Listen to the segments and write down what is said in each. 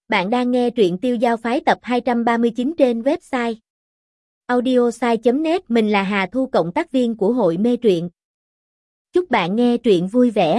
Bạn đang nghe truyện Tiêu Giao Phái tập 239 trên website audiosai.net. Mình là Hà Thu, cộng tác viên của hội mê truyện. Chúc bạn nghe truyện vui vẻ.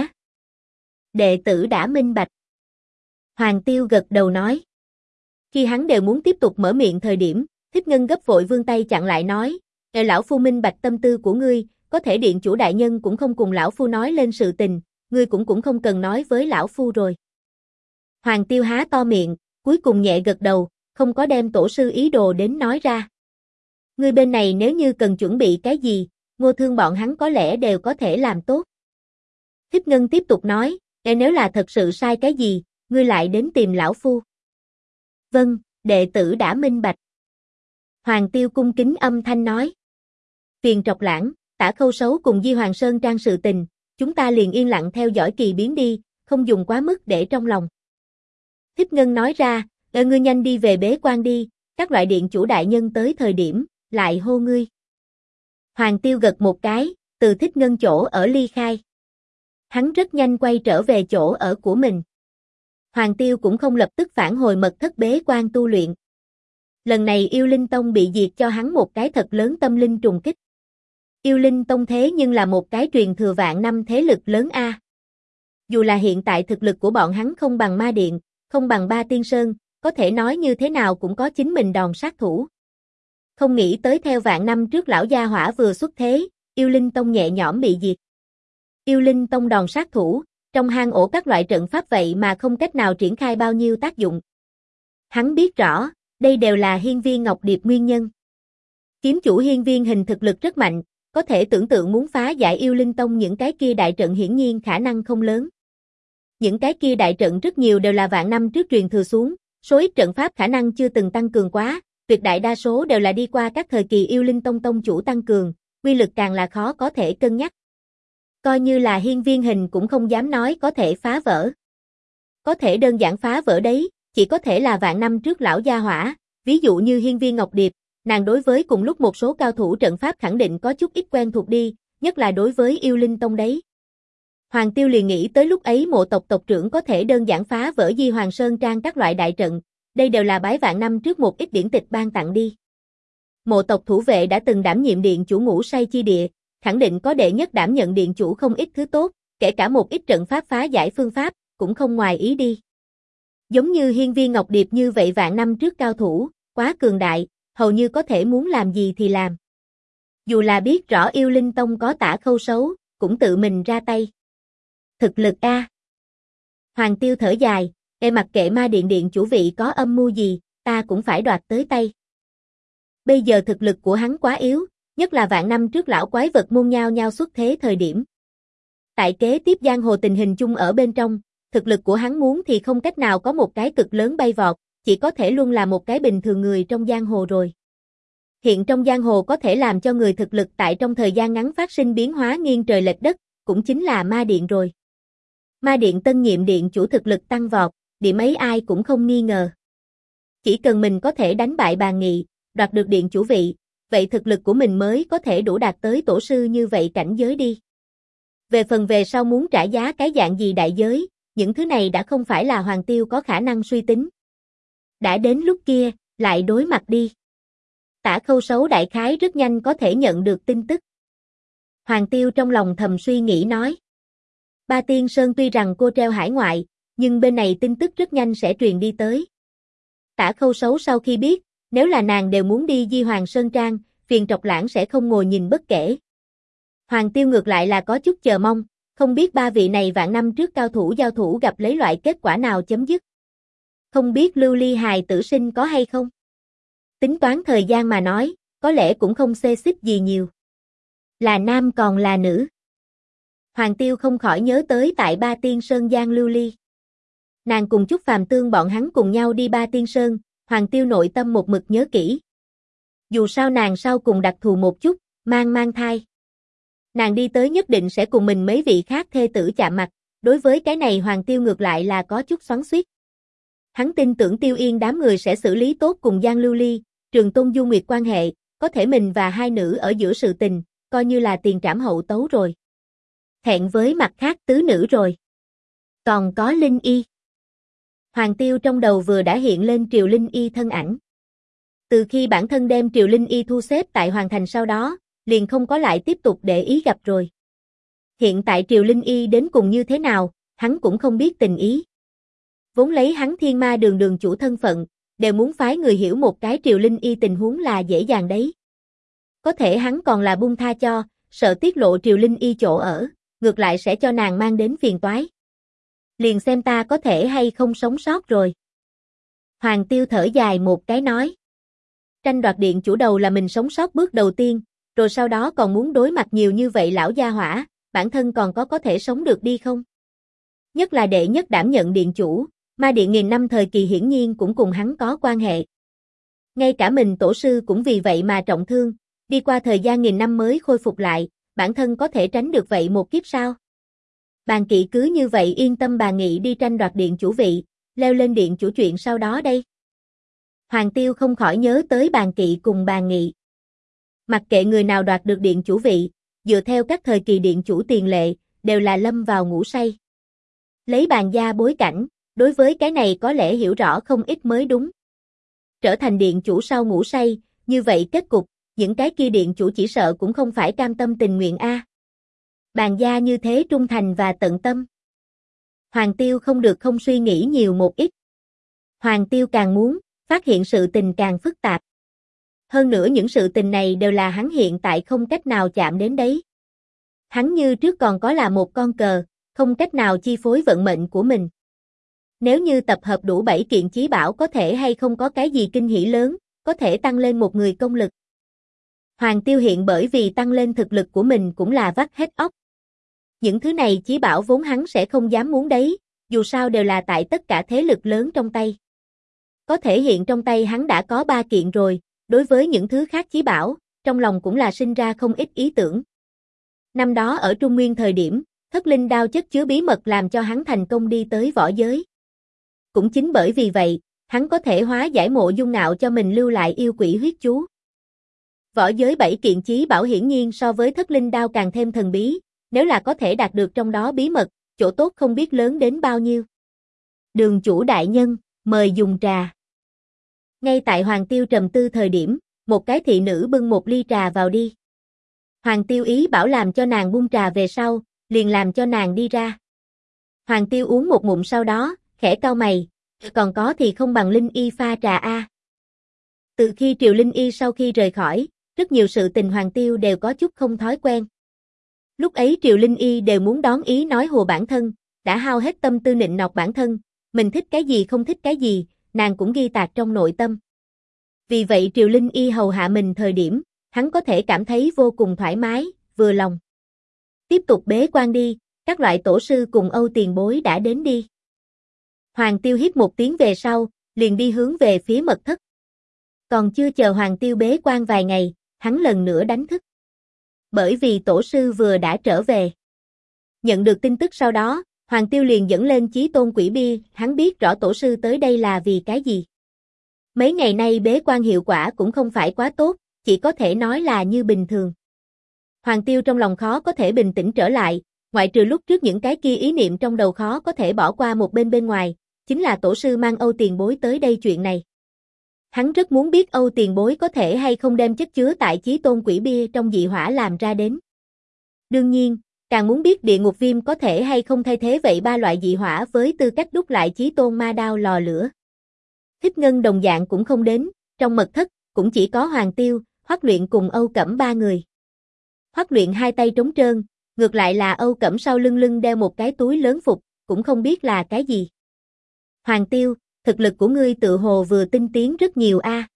Đệ tử đã minh bạch. Hoàng Tiêu gật đầu nói. Khi hắn đều muốn tiếp tục mở miệng thời điểm, Thích Ngân gấp vội vươn tay chặn lại nói, lão phu minh bạch tâm tư của ngươi, có thể điện chủ đại nhân cũng không cùng lão phu nói lên sự tình, ngươi cũng không cần nói với lão phu rồi. Hoàng Tiêu há to miệng, cuối cùng nhẹ gật đầu, không có đem tổ sư ý đồ đến nói ra. Ngươi bên này nếu như cần chuẩn bị cái gì, Ngô Thương bọn hắn có lẽ đều có thể làm tốt. Thích Ngân tiếp tục nói, nếu là thật sự sai cái gì, ngươi lại đến tìm lão phu. Vâng, đệ tử đã minh bạch. Hoàng Tiêu cung kính âm thanh nói. Phiền Trọc Lãng, Tả Khâu Sấu cùng Di Hoàng Sơn Trang sự tình, chúng ta liền yên lặng theo dõi kỳ biến đi, không dùng quá mức để trong lòng. Thích Ngân nói ra, ngươi nhanh đi về bế quan đi, các loại điện chủ đại nhân tới thời điểm, lại hô ngươi. Hoàng Tiêu gật một cái, từ Thích Ngân chỗ ở ly khai. Hắn rất nhanh quay trở về chỗ ở của mình. Hoàng Tiêu cũng không lập tức phản hồi mật thất bế quan tu luyện. Lần này Yêu Linh Tông bị diệt cho hắn một cái thật lớn tâm linh trùng kích. Yêu Linh Tông thế nhưng là một cái truyền thừa vạn năm thế lực lớn a. Dù là hiện tại thực lực của bọn hắn không bằng Ma Điện, không bằng Ba Tiên Sơn, có thể nói như thế nào cũng có chính mình đòn sát thủ. Không nghĩ tới theo vạn năm trước lão gia hỏa vừa xuất thế, Yêu Linh Tông nhẹ nhõm bị diệt. Yêu Linh Tông đòn sát thủ, trong hang ổ các loại trận pháp vậy mà không cách nào triển khai bao nhiêu tác dụng. Hắn biết rõ, đây đều là Hiên Viên Ngọc Điệp nguyên nhân. Kiếm chủ Hiên Viên Hình thực lực rất mạnh, có thể tưởng tượng muốn phá giải Yêu Linh Tông những cái kia đại trận hiển nhiên khả năng không lớn. Những cái kia đại trận rất nhiều đều là vạn năm trước truyền thừa xuống, số ít trận pháp khả năng chưa từng tăng cường quá, tuyệt đại đa số đều là đi qua các thời kỳ Yêu Linh Tông tông chủ tăng cường, uy lực càng là khó có thể cân nhắc. Coi như là Hiên Viên Hình cũng không dám nói có thể phá vỡ. Có thể đơn giản phá vỡ đấy, chỉ có thể là vạn năm trước lão gia hỏa, ví dụ như Hiên Viên Ngọc Điệp, nàng đối với cùng lúc một số cao thủ trận pháp khẳng định có chút ít quen thuộc đi, nhất là đối với Yêu Linh Tông đấy. Hoàng Tiêu liền nghĩ tới lúc ấy Mộ tộc tộc trưởng có thể đơn giản phá vỡ Di Hoàng Sơn Trang các loại đại trận, đây đều là bái vạn năm trước một ít điển tịch ban tặng đi. Mộ tộc thủ vệ đã từng đảm nhiệm điện chủ Ngũ Say Chi Địa, khẳng định có đệ nhất đảm nhận điện chủ không ít thứ tốt, kể cả một ít trận pháp phá giải phương pháp, cũng không ngoài ý đi. Giống như Hiên Viên Ngọc Điệp như vậy vạn năm trước cao thủ, quá cường đại, hầu như có thể muốn làm gì thì làm. Dù là biết rõ Yêu Linh Tông có Tả Khâu Sấu, cũng tự mình ra tay. Thực lực a. Hoàng Tiêu thở dài, mặc kệ Ma Điện điện chủ vị có âm mưu gì, ta cũng phải đoạt tới tay. Bây giờ thực lực của hắn quá yếu, nhất là vạn năm trước lão quái vật môn nhao nhao xuất thế thời điểm. Tại kế tiếp giang hồ tình hình chung ở bên trong, thực lực của hắn muốn thì không cách nào có một cái cực lớn bay vọt, chỉ có thể luôn là một cái bình thường người trong giang hồ rồi. Hiện trong giang hồ có thể làm cho người thực lực tại trong thời gian ngắn phát sinh biến hóa nghiêng trời lệch đất, cũng chính là Ma Điện rồi. Ma Điện tân nhiệm điện chủ thực lực tăng vọt, điểm ấy ai cũng không nghi ngờ. Chỉ cần mình có thể đánh bại Bàn Nghị, đoạt được điện chủ vị, vậy thực lực của mình mới có thể đủ đạt tới tổ sư như vậy cảnh giới đi. Về phần về sau muốn trả giá cái dạng gì đại giới, những thứ này đã không phải là Hoàng Tiêu có khả năng suy tính. Đã đến lúc kia, lại đối mặt đi. Tả Khâu Sấu đại khái rất nhanh có thể nhận được tin tức. Hoàng Tiêu trong lòng thầm suy nghĩ nói. Ba Tiên Sơn tuy rằng cô treo hải ngoại, nhưng bên này tin tức rất nhanh sẽ truyền đi tới. Tả Khâu Sấu sau khi biết, nếu là nàng đều muốn đi Di Hoàng Sơn Trang, Phiền Trọc Lãng sẽ không ngồi nhìn bất kể. Hoàng Tiêu ngược lại là có chút chờ mong, không biết ba vị này vạn năm trước cao thủ giao thủ gặp lấy loại kết quả nào chấm dứt. Không biết Lưu Ly hài tử sinh có hay không? Tính toán thời gian mà nói, có lẽ cũng không xê xích gì nhiều. Là nam còn là nữ. Hoàng Tiêu không khỏi nhớ tới tại Ba Tiên Sơn Giang Lưu Ly. Nàng cùng Chúc Phàm Tương bọn hắn cùng nhau đi Ba Tiên Sơn, Hoàng Tiêu nội tâm một mực nhớ kỹ. Dù sao nàng sau cùng đặc thù một chút, mang thai. Nàng đi tới nhất định sẽ cùng mình mấy vị khác thê tử chạm mặt, đối với cái này Hoàng Tiêu ngược lại là có chút xoắn xuýt. Hắn tin tưởng Tiêu Yên đám người sẽ xử lý tốt cùng Giang Lưu Ly, Trường Tôn Du Nguyệt quan hệ, có thể mình và hai nữ ở giữa sự tình, coi như là tiền trảm hậu tấu rồi. Hẹn với mặt khác tứ nữ rồi. Còn có Linh Y. Hoàng Tiêu trong đầu vừa đã hiện lên Triều Linh Y thân ảnh. Từ khi bản thân đem Triều Linh Y thu xếp tại Hoàng Thành sau đó, liền không có lại tiếp tục để ý gặp rồi. Hiện tại Triều Linh Y đến cùng như thế nào, hắn cũng không biết tình ý. Vốn lấy hắn Thiên Ma Đường đường chủ thân phận, đều muốn phái người hiểu một cái Triều Linh Y tình huống là dễ dàng đấy. Có thể hắn còn là buông tha cho, sợ tiết lộ Triều Linh Y chỗ ở, ngược lại sẽ cho nàng mang đến phiền toái. Liền xem ta có thể hay không sống sót rồi. Hoàng Tiêu thở dài một cái nói. Tranh đoạt điện chủ đầu là mình sống sót bước đầu tiên, rồi sau đó còn muốn đối mặt nhiều như vậy lão gia hỏa, bản thân còn có thể sống được đi không? Nhất là đệ nhất đảm nhận điện chủ, ma điện nghìn năm thời kỳ hiển nhiên cũng cùng hắn có quan hệ. Ngay cả mình tổ sư cũng vì vậy mà trọng thương, đi qua thời gian nghìn năm mới khôi phục lại, bản thân có thể tránh được vậy một kiếp sao? Bàn Kỵ cứ như vậy yên tâm bàn nghị đi tranh đoạt điện chủ vị, leo lên điện chủ chuyện sau đó đây. Hoàng Tiêu không khỏi nhớ tới Bàn Kỵ cùng Bàn Nghị. Mặc kệ người nào đoạt được điện chủ vị, dựa theo các thời kỳ điện chủ tiền lệ, đều là lâm vào ngủ say. Lấy Bàn gia bối cảnh, đối với cái này có lẽ hiểu rõ không ít mới đúng. Trở thành điện chủ sau ngủ say, như vậy kết cục, những cái kia điện chủ chỉ sợ cũng không phải cam tâm tình nguyện a. Bàn gia như thế trung thành và tận tâm. Hoàng Tiêu không được không suy nghĩ nhiều một ít. Hoàng Tiêu càng muốn, phát hiện sự tình càng phức tạp. Hơn nữa những sự tình này đều là hắn hiện tại không cách nào chạm đến đấy. Hắn như trước còn có là một con cờ, không cách nào chi phối vận mệnh của mình. Nếu như tập hợp đủ 7 kiện chí bảo có thể hay không có cái gì kinh hỉ lớn, có thể tăng lên một người công lực. Hoàng Tiêu hiện bởi vì tăng lên thực lực của mình cũng là vắt hết óc. Những thứ này chí bảo vốn hắn sẽ không dám muốn đấy, dù sao đều là tại tất cả thế lực lớn trong tay. Có thể hiện trong tay hắn đã có 3 kiện rồi, đối với những thứ khác chí bảo, trong lòng cũng là sinh ra không ít ý tưởng. Năm đó ở Trung Nguyên thời điểm, Thất Linh đao chất chứa bí mật làm cho hắn thành công đi tới võ giới. Cũng chính bởi vì vậy, hắn có thể hóa giải Mộ Dung Ngạo cho mình lưu lại yêu quỷ huyết chú. Võ giới 7 kiện chí bảo hiển nhiên so với Thất Linh đao càng thêm thần bí, nếu là có thể đạt được trong đó bí mật, chỗ tốt không biết lớn đến bao nhiêu. Đường chủ đại nhân, mời dùng trà. Ngay tại Hoàng Tiêu trầm tư thời điểm, một cái thị nữ bưng một ly trà vào đi. Hoàng Tiêu ý bảo làm cho nàng buông trà về sau, liền làm cho nàng đi ra. Hoàng Tiêu uống một ngụm sau đó, khẽ cau mày, còn có thì không bằng Linh Y pha trà a. Từ khi Triều Linh Y sau khi rời khỏi, rất nhiều sự tình Hoàng Tiêu đều có chút không thói quen. Lúc ấy Triều Linh Y đều muốn đón ý nói hùa bản thân, đã hao hết tâm tư nịnh nọt bản thân, mình thích cái gì không thích cái gì, nàng cũng ghi tạc trong nội tâm. Vì vậy Triều Linh Y hầu hạ mình thời điểm, hắn có thể cảm thấy vô cùng thoải mái, vừa lòng. Tiếp tục bế quan đi, các loại tổ sư cùng Âu tiền bối đã đến đi. Hoàng Tiêu hít một tiếng về sau, liền đi hướng về phía mật thất. Còn chưa chờ Hoàng Tiêu bế quan vài ngày, hắn lần nữa đánh thức. Bởi vì tổ sư vừa đã trở về. Nhận được tin tức sau đó, Hoàng Tiêu liền dẫn lên chí tôn quỷ bia, hắn biết rõ tổ sư tới đây là vì cái gì. Mấy ngày nay bế quan hiệu quả cũng không phải quá tốt, chỉ có thể nói là như bình thường. Hoàng Tiêu trong lòng khó có thể bình tĩnh trở lại, ngoại trừ lúc trước những cái kia ý niệm trong đầu khó có thể bỏ qua một bên ngoài, chính là tổ sư mang Âu tiền bối tới đây chuyện này. Hắn rất muốn biết Âu tiền bối có thể hay không đem chất chứa tại chí tôn quỷ bia trong dị hỏa làm ra đến. Đương nhiên, càng muốn biết địa ngục viêm có thể hay không thay thế vậy 3 loại dị hỏa với tư cách đúc lại chí tôn ma đao lò lửa. Hít Ngân đồng dạng cũng không đến, trong mật thất, cũng chỉ có Hoàng Tiêu, Hoắc Luyện cùng Âu Cẩm 3 người. Hoắc Luyện hai tay trống trơn, ngược lại là Âu Cẩm sau lưng đeo một cái túi lớn phục, cũng không biết là cái gì. Hoàng Tiêu, thực lực của ngươi tự hồ vừa tinh tiến rất nhiều a.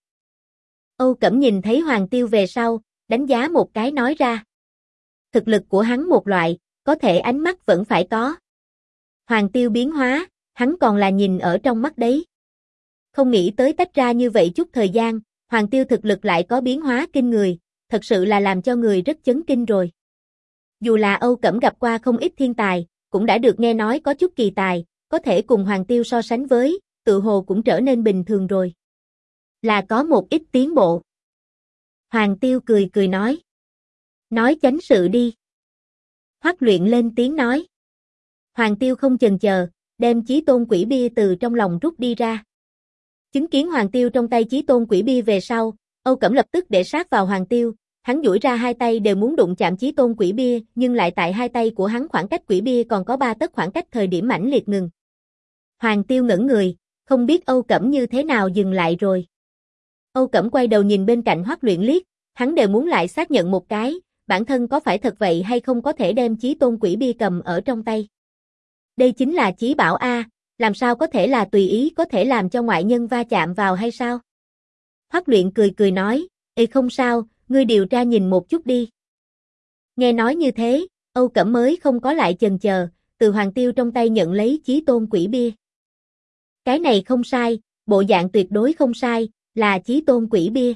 Âu Cẩm nhìn thấy Hoàng Tiêu về sau, đánh giá một cái nói ra. Thực lực của hắn một loại, có thể ánh mắt vẫn phải có. Hoàng Tiêu biến hóa, hắn còn là nhìn ở trong mắt đấy. Không nghĩ tới tách ra như vậy chút thời gian, Hoàng Tiêu thực lực lại có biến hóa kinh người, thật sự là làm cho người rất chấn kinh rồi. Dù là Âu Cẩm gặp qua không ít thiên tài, cũng đã được nghe nói có chút kỳ tài, có thể cùng Hoàng Tiêu so sánh với, tự hồ cũng trở nên bình thường rồi. Là có một ít tiến bộ. Hoàng Tiêu cười cười nói. Nói chánh sự đi. Hoắc Luyện lên tiếng nói. Hoàng Tiêu không chần chờ, đem chí tôn quỷ bia từ trong lòng rút đi ra. Chứng kiến Hoàng Tiêu trong tay chí tôn quỷ bia về sau, Âu Cẩm lập tức để sát vào Hoàng Tiêu, hắn duỗi ra hai tay đều muốn đụng chạm chí tôn quỷ bia, nhưng lại tại hai tay của hắn khoảng cách quỷ bia còn có 3 tấc khoảng cách thời điểm mãnh liệt ngừng. Hoàng Tiêu ngẩn người, không biết Âu Cẩm như thế nào dừng lại rồi. Âu Cẩm quay đầu nhìn bên cạnh Hoắc Luyện liếc, hắn đều muốn lại xác nhận một cái, bản thân có phải thật vậy hay không có thể đem chí tôn quỷ bia cầm ở trong tay. Đây chính là chí bảo a, làm sao có thể là tùy ý có thể làm cho ngoại nhân va chạm vào hay sao? Hoắc Luyện cười cười nói, không sao, ngươi điều tra nhìn một chút đi. Nghe nói như thế, Âu Cẩm mới không có lại chần chờ, từ Hoàng Tiêu trong tay nhận lấy chí tôn quỷ bia. Cái này không sai, bộ dạng tuyệt đối không sai, là chí tôn quỷ bia.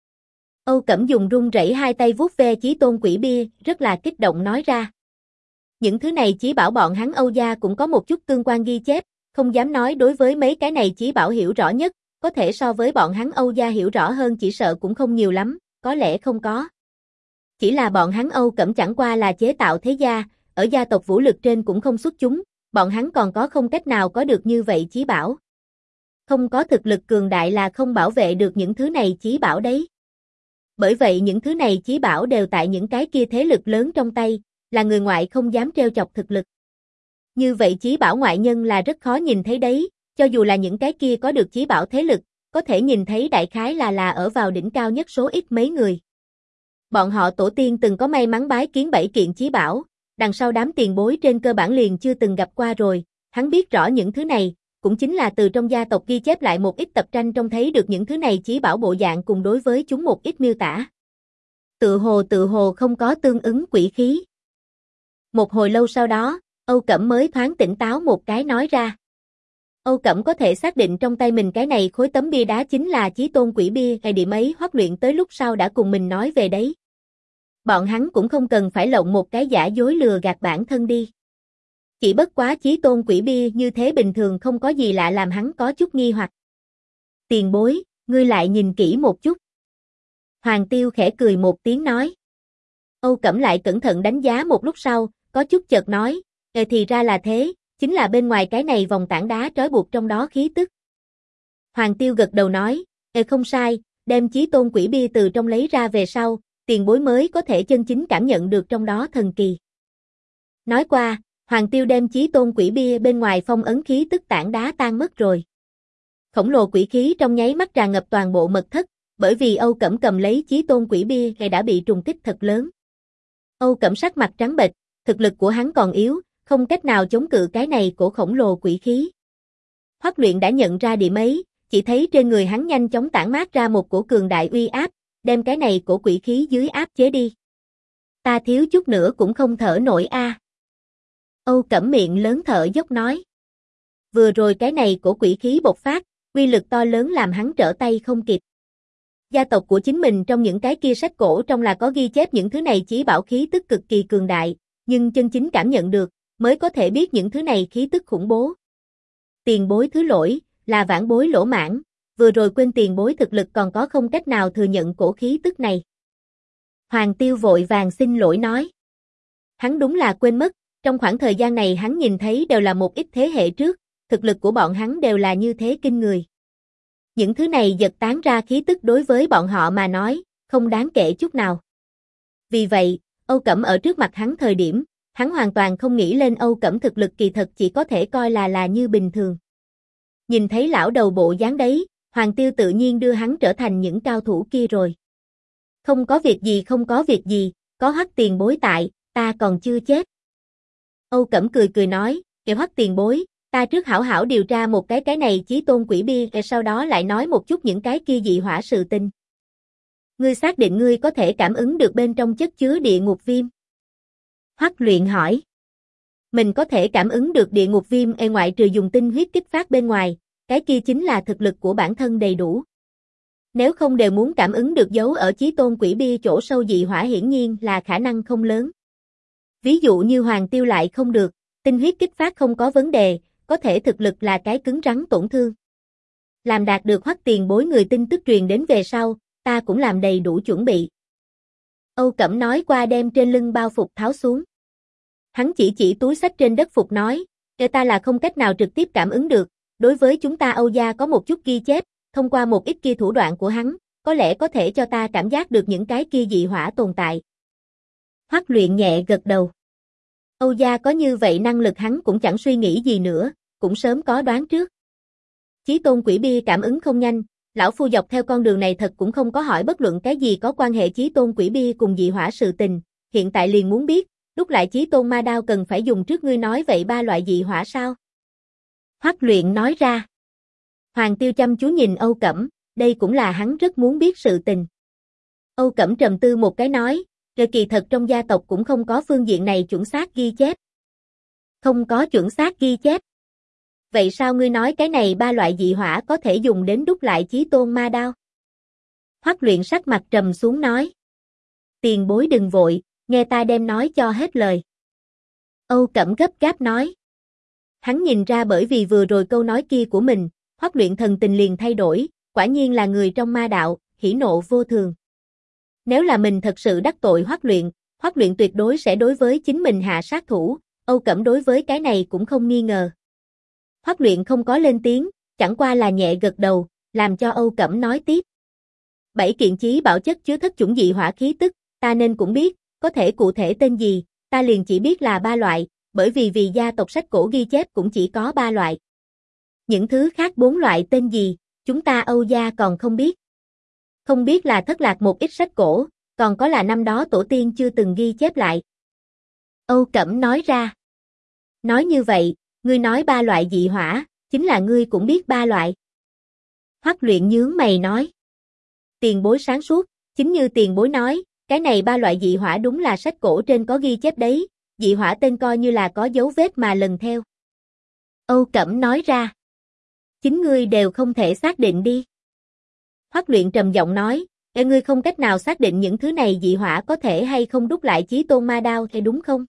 Âu Cẩm dùng run rẩy hai tay vuốt ve chí tôn quỷ bia, rất là kích động nói ra. Những thứ này chí bảo bọn hắn Âu gia cũng có một chút tương quan ghi chép, không dám nói đối với mấy cái này chí bảo hiểu rõ nhất, có thể so với bọn hắn Âu gia hiểu rõ hơn chỉ sợ cũng không nhiều lắm, có lẽ không có. Chỉ là bọn hắn Âu Cẩm chẳng qua là chế tạo thế gia, ở gia tộc vũ lực trên cũng không xuất chúng, bọn hắn còn có không cách nào có được như vậy chí bảo. Không có thực lực cường đại là không bảo vệ được những thứ này chí bảo đấy. Bởi vậy những thứ này chí bảo đều tại những cái kia thế lực lớn trong tay, là người ngoại không dám trêu chọc thực lực. Như vậy chí bảo ngoại nhân là rất khó nhìn thấy đấy, cho dù là những cái kia có được chí bảo thế lực, có thể nhìn thấy đại khái là ở vào đỉnh cao nhất số ít mấy người. Bọn họ tổ tiên từng có may mắn bái kiến 7 kiện chí bảo, đằng sau đám tiền bối trên cơ bản liền chưa từng gặp qua rồi, hắn biết rõ những thứ này, cũng chính là từ trong gia tộc ghi chép lại một ít tập tranh trong thấy được những thứ này chí bảo bộ dạng cùng đối với chúng một ít miêu tả. Tự hồ không có tương ứng quỷ khí. Một hồi lâu sau đó, Âu Cẩm mới thoáng tỉnh táo một cái nói ra. Âu Cẩm có thể xác định trong tay mình cái này khối tấm bia đá chính là chí tôn quỷ bia, ngày điểm ấy Hoắc Luyện tới lúc sau đã cùng mình nói về đấy. Bọn hắn cũng không cần phải lộng một cái giả dối lừa gạt bản thân đi. Chỉ bất quá chí tôn quỷ bia như thế bình thường không có gì lạ làm hắn có chút nghi hoặc. Tiền bối, ngươi lại nhìn kỹ một chút. Hoàng Tiêu khẽ cười một tiếng nói. Âu Cẩm lại cẩn thận đánh giá một lúc sau, có chút chợt nói, thì ra là thế, chính là bên ngoài cái này vòng tảng đá trói buộc trong đó khí tức. Hoàng Tiêu gật đầu nói, không sai, đem chí tôn quỷ bia từ trong lấy ra về sau, tiền bối mới có thể chân chính cảm nhận được trong đó thần kỳ. Nói qua, Hoàng Tiêu đem chí tôn quỷ bia bên ngoài phong ấn khí tức tảng đá tan mất rồi. Khổng lồ quỷ khí trong nháy mắt tràn ngập toàn bộ mật thất, bởi vì Âu Cẩm cầm lấy chí tôn quỷ bia đã bị trùng kích thật lớn. Âu Cẩm sắc mặt trắng bệch, thực lực của hắn còn yếu, không cách nào chống cự cái này của khổng lồ quỷ khí. Hoắc Luyện đã nhận ra điểm ấy, chỉ thấy trên người hắn nhanh chóng tản mát ra một cổ cường đại uy áp, đem cái này của quỷ khí dưới áp chế đi. Ta thiếu chút nữa cũng không thở nổi a. Âu Cẩm miệng lớn thở dốc nói. Vừa rồi cái này của quỷ khí bộc phát, uy lực to lớn làm hắn trở tay không kịp. Gia tộc của chính mình trong những cái kia sách cổ trong là có ghi chép những thứ này chí bảo khí tức cực kỳ cường đại, nhưng chân chính cảm nhận được, mới có thể biết những thứ này khí tức khủng bố. Tiền bối thứ lỗi, là vãn bối lỗ mãn, vừa rồi quên tiền bối thực lực còn có không cách nào thừa nhận cổ khí tức này. Hoàng Tiêu vội vàng xin lỗi nói. Hắn đúng là quên mất, trong khoảng thời gian này hắn nhìn thấy đều là một ít thế hệ trước, thực lực của bọn hắn đều là như thế kinh người. Những thứ này giật tán ra khí tức đối với bọn họ mà nói, không đáng kể chút nào. Vì vậy, Âu Cẩm ở trước mặt hắn thời điểm, hắn hoàn toàn không nghĩ lên Âu Cẩm thực lực kỳ thật chỉ có thể coi là như bình thường. Nhìn thấy lão đầu bộ dáng đấy, Hoàng Tiêu tự nhiên đưa hắn trở thành những cao thủ kia rồi. Không có việc gì, có Hoắc tiền bối tại, ta còn chưa chết. Âu Cẩm cười cười nói, Hoắc tiền bối, ta trước hảo hảo điều tra một cái này chí tôn quỷ bia, sau đó lại nói một chút những cái kia dị hỏa sự tình. Ngươi xác định ngươi có thể cảm ứng được bên trong chất chứa địa ngục viêm? Hoắc Luyện hỏi. Mình có thể cảm ứng được địa ngục viêm ngoại trừ dùng tinh huyết kích phát bên ngoài, cái kia chính là thực lực của bản thân đầy đủ. Nếu không đều muốn cảm ứng được dấu ở chí tôn quỷ bia chỗ sâu dị hỏa hiển nhiên là khả năng không lớn. Ví dụ như Hoàng Tiêu lại không được, tinh huyết kích phát không có vấn đề, có thể thực lực là cái cứng rắn tổn thương. Làm đạt được Hoắc tiền bối người tin tức truyền đến về sau, ta cũng làm đầy đủ chuẩn bị. Âu Cẩm nói qua đem trên lưng bao phục tháo xuống. Hắn chỉ túi xách trên đất phục nói, Ta là không cách nào trực tiếp cảm ứng được, đối với chúng ta Âu gia có một chút ghi chép, thông qua một ít kia thủ đoạn của hắn, có lẽ có thể cho ta cảm giác được những cái kia dị hỏa tồn tại. Hoắc Luyện nhẹ gật đầu. Âu gia có như vậy năng lực hắn cũng chẳng suy nghĩ gì nữa, cũng sớm có đoán trước. Chí Tôn Quỷ Bia cảm ứng không nhanh, lão phu dọc theo con đường này thật cũng không có hỏi bất luận cái gì có quan hệ Chí Tôn Quỷ Bia cùng dị hỏa sự tình, hiện tại liền muốn biết, đúc lại Chí Tôn Ma Đao cần phải dùng trước ngươi nói vậy 3 loại dị hỏa sao? Hoắc Luyện nói ra. Hoàng Tiêu chăm chú nhìn Âu Cẩm, đây cũng là hắn rất muốn biết sự tình. Âu Cẩm trầm tư một cái nói, kỳ thật trong gia tộc cũng không có phương diện này chuẩn xác ghi chép. Không có chuẩn xác ghi chép. Vậy sao ngươi nói cái này 3 loại dị hỏa có thể dùng đến đúc lại Chí Tôn Ma Đao? Hoắc Luyện sắc mặt trầm xuống nói. Tiền bối đừng vội, nghe ta đem nói cho hết lời. Âu Cẩm gấp gáp nói. Hắn nhìn ra bởi vì vừa rồi câu nói kia của mình, Hoắc Luyện thần tình liền thay đổi, quả nhiên là người trong ma đạo, hỉ nộ vô thường. Nếu là mình thật sự đắc tội Hoắc Luyện tuyệt đối sẽ đối với chính mình hạ sát thủ, Âu Cẩm đối với cái này cũng không nghi ngờ. Hoắc Luyện không có lên tiếng, chẳng qua là nhẹ gật đầu, làm cho Âu Cẩm nói tiếp. 7 kiện chí bảo chất chứa thất chủng dị hỏa khí tức, ta nên cũng biết, có thể cụ thể tên gì, ta liền chỉ biết là 3 loại, bởi vì gia tộc sách cổ ghi chép cũng chỉ có 3 loại. Những thứ khác 4 loại tên gì, chúng ta Âu gia còn không biết. Không biết là thất lạc một ít sách cổ, còn có là năm đó tổ tiên chưa từng ghi chép lại. Âu Cẩm nói ra. Nói như vậy, ngươi nói 3 loại dị hỏa, chính là ngươi cũng biết 3 loại. Hoắc Luyện nhướng mày nói. Tiền bối sáng suốt, chính như tiền bối nói, cái này 3 loại dị hỏa đúng là sách cổ trên có ghi chép đấy, dị hỏa tên coi như là có dấu vết mà lần theo. Âu Cẩm nói ra. Chính ngươi đều không thể xác định đi. Hoắc Luyện trầm giọng nói, ngươi không cách nào xác định những thứ này dị hỏa có thể hay không đúc lại Chí Tôn Ma Đao thì đúng không?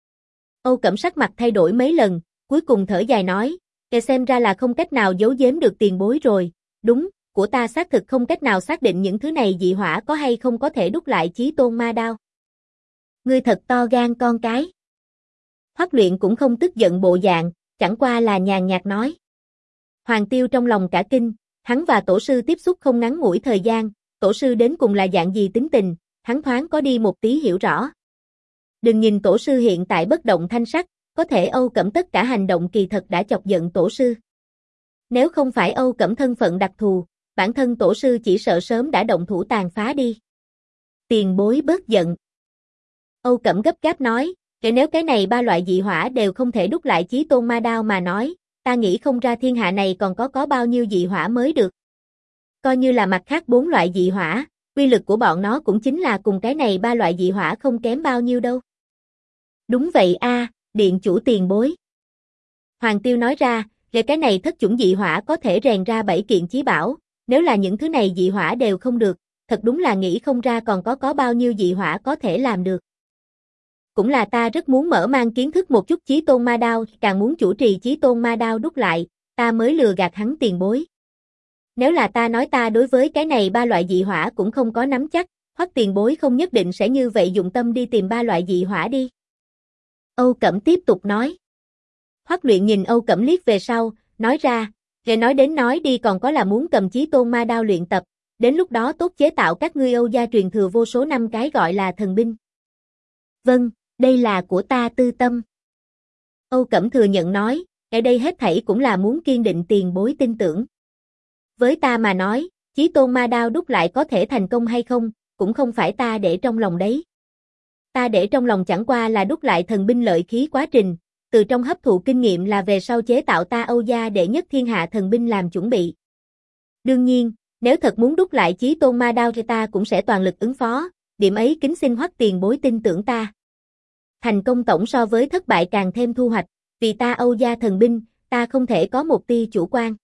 Âu Cẩm sắc mặt thay đổi mấy lần, cuối cùng thở dài nói, xem ra là không cách nào giấu giếm được tiền bối rồi, đúng, của ta xác thực không cách nào xác định những thứ này dị hỏa có hay không có thể đúc lại Chí Tôn Ma Đao. Ngươi thật to gan con cái. Hoắc Luyện cũng không tức giận bộ dạng, chẳng qua là nhàn nhạt nói. Hoàng Tiêu trong lòng cả kinh, hắn và tổ sư tiếp xúc không ngắn ngủi thời gian, tổ sư đến cùng là dạng gì tính tình, hắn thoáng có đi một tí hiểu rõ. Đừng nhìn tổ sư hiện tại bất động thanh sắc, có thể Âu Cẩm tất cả hành động kỳ thật đã chọc giận tổ sư. Nếu không phải Âu Cẩm thân phận đặc thù, bản thân tổ sư chỉ sợ sớm đã động thủ tàn phá đi. Tiền bối bớt giận. Âu Cẩm gấp gáp nói, nếu cái này 3 loại dị hỏa đều không thể đúc lại Chí Tôn Ma Đao mà nói, ta nghĩ không ra thiên hạ này còn có bao nhiêu dị hỏa mới được. Coi như là mặt khác 4 loại dị hỏa, uy lực của bọn nó cũng chính là cùng cái này 3 loại dị hỏa không kém bao nhiêu đâu. Đúng vậy a, điện chủ tiền bối. Hoàng Tiêu nói ra, cái này thất chủng dị hỏa có thể rèn ra 7 kiện chí bảo, nếu là những thứ này dị hỏa đều không được, thật đúng là nghĩ không ra còn có bao nhiêu dị hỏa có thể làm được. Cũng là ta rất muốn mở mang kiến thức một chút Chí Tôn Ma Đao, càng muốn chủ trì Chí Tôn Ma Đao đúc lại, ta mới lừa gạt hắn tiền bối. Nếu là ta nói ta đối với cái này 3 loại dị hỏa cũng không có nắm chắc, Hoắc tiền bối không nhất định sẽ như vậy dụng tâm đi tìm 3 loại dị hỏa đi. Âu Cẩm tiếp tục nói. Hoắc Luyện nhìn Âu Cẩm liếc về sau, nói ra, nói đến nói đi còn có là muốn cầm Chí Tôn Ma Đao luyện tập, đến lúc đó tốt chế tạo các ngươi Âu gia truyền thừa vô số năm cái gọi là thần binh. Vâng, đây là của ta tư tâm. Âu Cẩm thừa nhận nói, ở đây hết thảy cũng là muốn kiên định tiền bối tin tưởng. Với ta mà nói, Chí Tôn Ma Đao đúc lại có thể thành công hay không, cũng không phải ta để trong lòng đấy. Ta để trong lòng chẳng qua là đúc lại thần binh lợi khí quá trình, từ trong hấp thụ kinh nghiệm là về sau chế tạo ta Âu gia đệ nhất thiên hạ thần binh làm chuẩn bị. Đương nhiên, nếu thật muốn đúc lại Chí Tôn Ma Đao thì ta cũng sẽ toàn lực ứng phó, điểm ấy kính xin Hoắc tiền bối tin tưởng ta. Thành công tổng so với thất bại càng thêm thu hoạch, vì ta Âu gia thần binh, ta không thể có một tia chủ quan.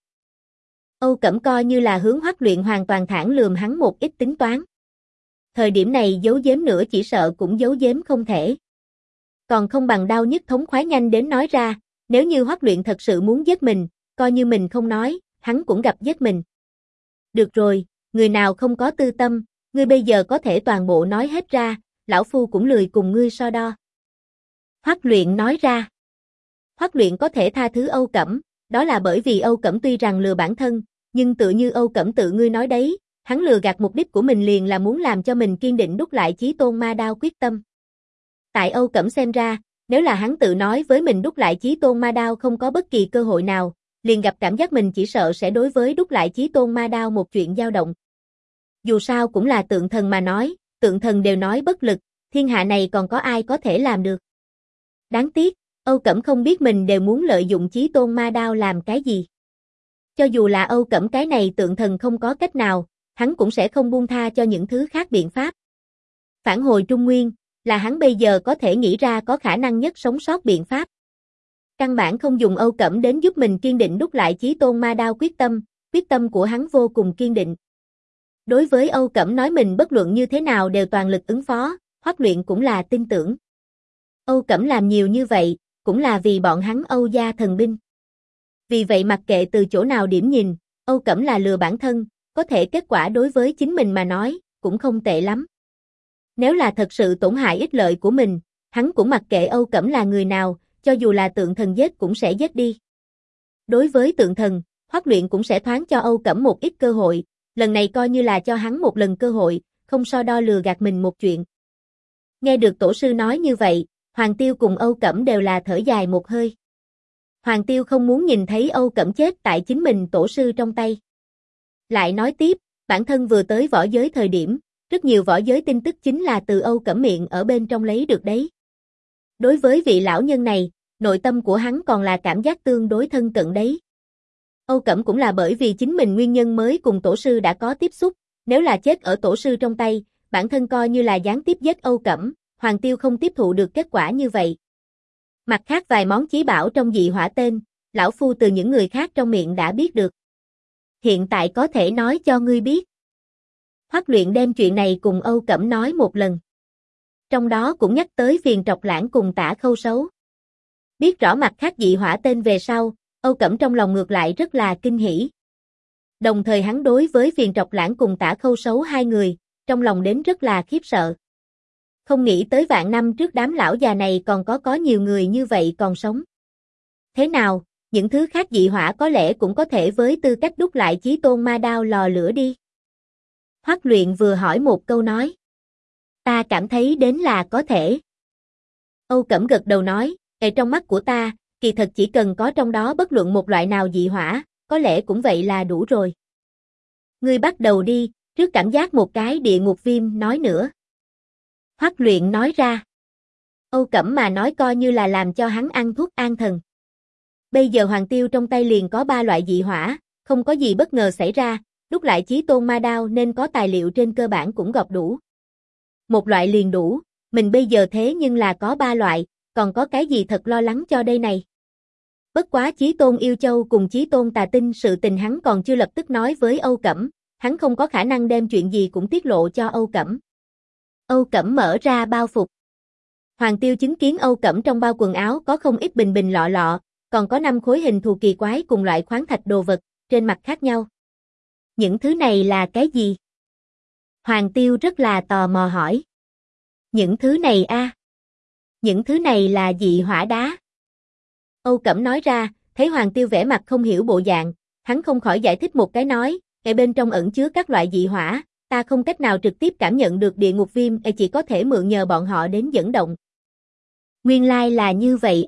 Âu Cẩm coi như là hướng Hoắc Luyện hoàn toàn thẳng lườm hắn một ít tính toán. Thời điểm này giấu giếm nữa chỉ sợ cũng giấu giếm không thể. Còn không bằng đau nhất thống khoái nhanh đến nói ra, nếu như Hoắc Luyện thật sự muốn giết mình, coi như mình không nói, hắn cũng gặp giết mình. Được rồi, người nào không có tư tâm, ngươi bây giờ có thể toàn bộ nói hết ra, lão phu cũng lười cùng ngươi so đo. Hoắc Luyện nói ra. Hoắc Luyện có thể tha thứ Âu Cẩm, đó là bởi vì Âu Cẩm tuy rằng lừa bản thân, nhưng tự như Âu Cẩm tự ngươi nói đấy, hắn lừa gạt mục đích của mình liền là muốn làm cho mình kiên định đúc lại chí tôn ma đao quyết tâm. Tại Âu Cẩm xem ra, nếu là hắn tự nói với mình đúc lại chí tôn ma đao không có bất kỳ cơ hội nào, liền gặp cảm giác mình chỉ sợ sẽ đối với đúc lại chí tôn ma đao một chuyện dao động. Dù sao cũng là tượng thần mà nói, tượng thần đều nói bất lực, thiên hạ này còn có ai có thể làm được. Đáng tiếc, Âu Cẩm không biết mình đều muốn lợi dụng chí tôn ma đao làm cái gì. Cho dù là Âu Cẩm cái này tượng thần không có cách nào, hắn cũng sẽ không buông tha cho những thứ khác biện pháp. Phản hồi Trung Nguyên, là hắn bây giờ có thể nghĩ ra có khả năng nhất sống sót biện pháp. Căn bản không dùng Âu Cẩm đến giúp mình kiên định đúc lại chí tôn ma đao quyết tâm của hắn vô cùng kiên định. Đối với Âu Cẩm nói mình bất luận như thế nào đều toàn lực ứng phó, Hoắc Luyện cũng là tin tưởng. Âu Cẩm làm nhiều như vậy, cũng là vì bọn hắn Âu gia thần binh. Vì vậy mặc kệ từ chỗ nào điểm nhìn, Âu Cẩm là lừa bản thân, có thể kết quả đối với chính mình mà nói, cũng không tệ lắm. Nếu là thật sự tổn hại ích lợi của mình, hắn cũng mặc kệ Âu Cẩm là người nào, cho dù là tượng thần giết cũng sẽ giết đi. Đối với tượng thần, Hoắc Luyện cũng sẽ thoáng cho Âu Cẩm một ít cơ hội, lần này coi như là cho hắn một lần cơ hội, không so đo lừa gạt mình một chuyện. Nghe được tổ sư nói như vậy, Hoàng Tiêu cùng Âu Cẩm đều là thở dài một hơi. Hoàng Tiêu không muốn nhìn thấy Âu Cẩm chết tại chính mình tổ sư trong tay. Lại nói tiếp, bản thân vừa tới võ giới thời điểm, rất nhiều võ giới tin tức chính là từ Âu Cẩm miệng ở bên trong lấy được đấy. Đối với vị lão nhân này, nội tâm của hắn còn là cảm giác tương đối thân cận đấy. Âu Cẩm cũng là bởi vì chính mình nguyên nhân mới cùng tổ sư đã có tiếp xúc, nếu là chết ở tổ sư trong tay, bản thân coi như là gián tiếp giết Âu Cẩm, Hoàng Tiêu không tiếp thụ được kết quả như vậy. Mặt khác vài món chí bảo trong dị hỏa tên, lão phu từ những người khác trong miệng đã biết được. Hiện tại có thể nói cho ngươi biết. Hoắc Luyện đem chuyện này cùng Âu Cẩm nói một lần. Trong đó cũng nhắc tới Phiền Trọc Lãng cùng Tả Khâu Sấu. Biết rõ mặt khác dị hỏa tên về sau, Âu Cẩm trong lòng ngược lại rất là kinh hỉ. Đồng thời hắn đối với Phiền Trọc Lãng cùng Tả Khâu Sấu hai người, trong lòng đến rất là khiếp sợ. Không nghĩ tới vạn năm trước đám lão già này còn có nhiều người như vậy còn sống. Thế nào, những thứ khác dị hỏa có lẽ cũng có thể với tư cách đúc lại chí tôn ma đao lò lửa đi. Hoắc Luyện vừa hỏi một câu nói. Ta cảm thấy đến là có thể. Âu Cẩm gật đầu nói, trong mắt của ta, kỳ thật chỉ cần có trong đó bất luận một loại nào dị hỏa, có lẽ cũng vậy là đủ rồi. Ngươi bắt đầu đi, trước cảm giác một cái địa ngục viêm nói nữa. Hoắc Luyện nói ra. Âu Cẩm mà nói coi như là làm cho hắn ăn thuốc an thần. Bây giờ Hoàng Tiêu trong tay liền có 3 loại dị hỏa, không có gì bất ngờ xảy ra, đúc lại chí tôn ma đao nên có tài liệu trên cơ bản cũng gọp đủ. Một loại liền đủ, mình bây giờ thế nhưng là có 3 loại, còn có cái gì thật lo lắng cho đây này. Bất quá chí tôn yêu châu cùng chí tôn tà tinh sự tình hắn còn chưa lập tức nói với Âu Cẩm, hắn không có khả năng đem chuyện gì cũng tiết lộ cho Âu Cẩm. Âu Cẩm mở ra bao phục. Hoàng Tiêu chứng kiến Âu Cẩm trong bao quần áo có không ít bình bình lọ lọ, còn có 5 khối hình thù kỳ quái cùng loại khoáng thạch đồ vật, trên mặt khác nhau. Những thứ này là cái gì? Hoàng Tiêu rất là tò mò hỏi. Những thứ này Những thứ này là dị hỏa đá. Âu Cẩm nói ra, thấy Hoàng Tiêu vẻ mặt không hiểu bộ dạng, hắn không khỏi giải thích một cái nói, ở bên trong ẩn chứa các loại dị hỏa, ta không cách nào trực tiếp cảm nhận được địa ngục viêm, chỉ có thể mượn nhờ bọn họ đến dẫn động. Nguyên lai là như vậy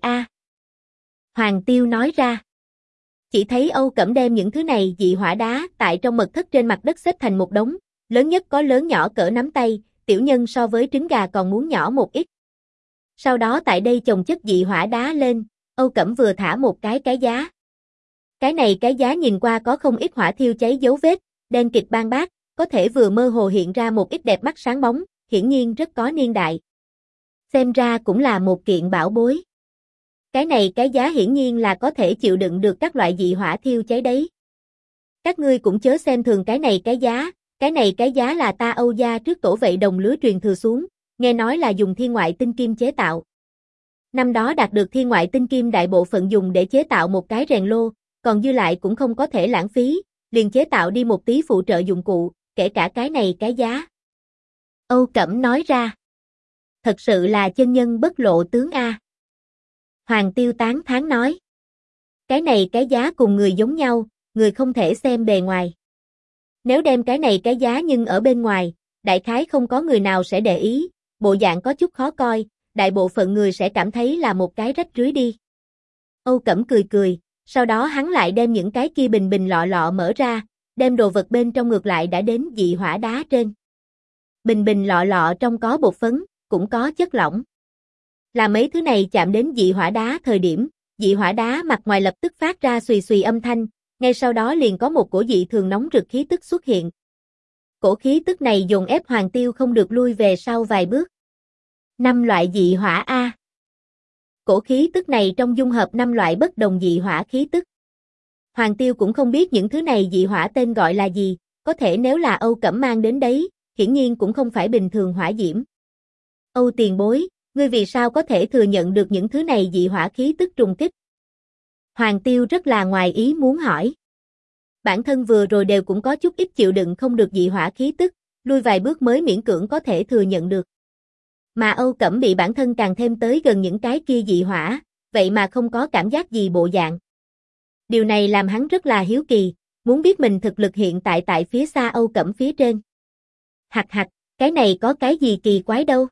Hoàng Tiêu nói ra. Chỉ thấy Âu Cẩm đem những thứ này dị hỏa đá tại trong mật thất trên mặt đất xếp thành một đống, lớn nhất có lớn nhỏ cỡ nắm tay, tiểu nhân so với trứng gà còn muốn nhỏ một ít. Sau đó tại đây chồng chất dị hỏa đá lên, Âu Cẩm vừa thả một cái giá. Cái này cái giá nhìn qua có không ít hỏa thiêu cháy dấu vết, đen kịt ban bác, có thể vừa mơ hồ hiện ra một ít đẹp mắt sáng bóng, hiển nhiên rất có niên đại. Xem ra cũng là một kiện bảo bối. Cái này cái giá hiển nhiên là có thể chịu đựng được các loại dị hỏa thiêu cháy đấy. Các ngươi cũng chớ xem thường cái này cái giá là ta Âu gia trước tổ vệ đồng lứa truyền thừa xuống, nghe nói là dùng thiên ngoại tinh kim chế tạo. Năm đó đạt được thiên ngoại tinh kim đại bộ phận dùng để chế tạo một cái rèn lô, còn dư lại cũng không có thể lãng phí, liền chế tạo đi một tí phụ trợ dụng cụ, kể cả cái này cái giá. Âu Cẩm nói ra. Thật sự là chân nhân bất lộ tướng Hoàng Tiêu tán thán nói. Cái này cái giá cùng người giống nhau, người không thể xem bề ngoài. Nếu đem cái này cái giá nhưng ở bên ngoài, đại khái không có người nào sẽ để ý, bộ dạng có chút khó coi, đại bộ phận người sẽ cảm thấy là một cái rách rưới đi. Âu Cẩm cười cười, sau đó hắn lại đem những cái kia bình bình lọ lọ mở ra, đem đồ vật bên trong ngược lại đã đến dị hỏa đá trên. Bình bình lọ lọ trong có bột phấn, cũng có chất lỏng. Là mấy thứ này chạm đến dị hỏa đá thời điểm, dị hỏa đá mặt ngoài lập tức phát ra xùy xùy âm thanh, ngay sau đó liền có một cổ dị thường nóng rực khí tức xuất hiện. Cổ khí tức này dồn ép Hoàng Tiêu không được lui về sau vài bước. 5 loại dị hỏa A. Cổ khí tức này trong dung hợp 5 loại bất đồng dị hỏa khí tức. Hoàng Tiêu cũng không biết những thứ này dị hỏa tên gọi là gì, có thể nếu là Âu Cẩm mang đến đấy, hiển nhiên cũng không phải bình thường hỏa diễm. Âu tiền bối, ngươi vì sao có thể thừa nhận được những thứ này dị hỏa khí tức trùng kích? Hoàng Tiêu rất là ngoài ý muốn hỏi. Bản thân vừa rồi đều cũng có chút ít chịu đựng không được dị hỏa khí tức, lui vài bước mới miễn cưỡng có thể thừa nhận được. Mà Âu Cẩm bị bản thân càng thêm tới gần những cái kia dị hỏa, vậy mà không có cảm giác gì bộ dạng. Điều này làm hắn rất là hiếu kỳ, muốn biết mình thực lực hiện tại phía xa Âu Cẩm phía trên. Hặc hặc, cái này có cái gì kỳ quái đâu.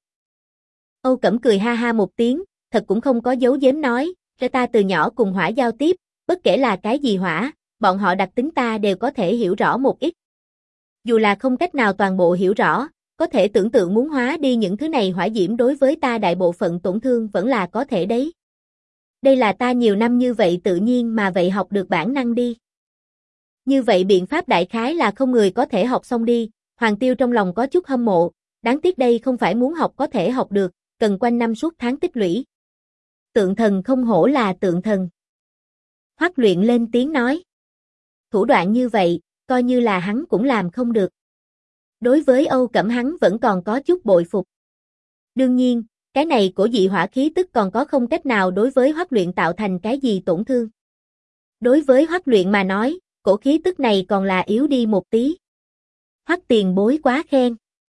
Âu Cẩm cười ha ha một tiếng, thật cũng không có giấu giếm nói, cho ta từ nhỏ cùng hỏa giao tiếp, bất kể là cái gì hỏa, bọn họ đặc tính ta đều có thể hiểu rõ một ít. Dù là không cách nào toàn bộ hiểu rõ, có thể tưởng tượng muốn hóa đi những thứ này hỏa diễm đối với ta đại bộ phận tổn thương vẫn là có thể đấy. Đây là ta nhiều năm như vậy tự nhiên mà vậy học được bản năng đi. Như vậy biện pháp đại khái là không người có thể học xong đi, Hoàng Tiêu trong lòng có chút hâm mộ, đáng tiếc đây không phải muốn học có thể học được, cần quanh năm suốt tháng tích lũy. Tượng thần không hổ là tượng thần. Hoắc Luyện lên tiếng nói. Thủ đoạn như vậy, coi như là hắn cũng làm không được. Đối với Âu Cẩm hắn vẫn còn có chút bội phục. Đương nhiên, cái này của dị hỏa khí tức còn có không cách nào đối với Hoắc Luyện tạo thành cái gì tổn thương. Đối với Hoắc Luyện mà nói, cổ khí tức này còn là yếu đi một tí. Hoắc tiền bối quá khen.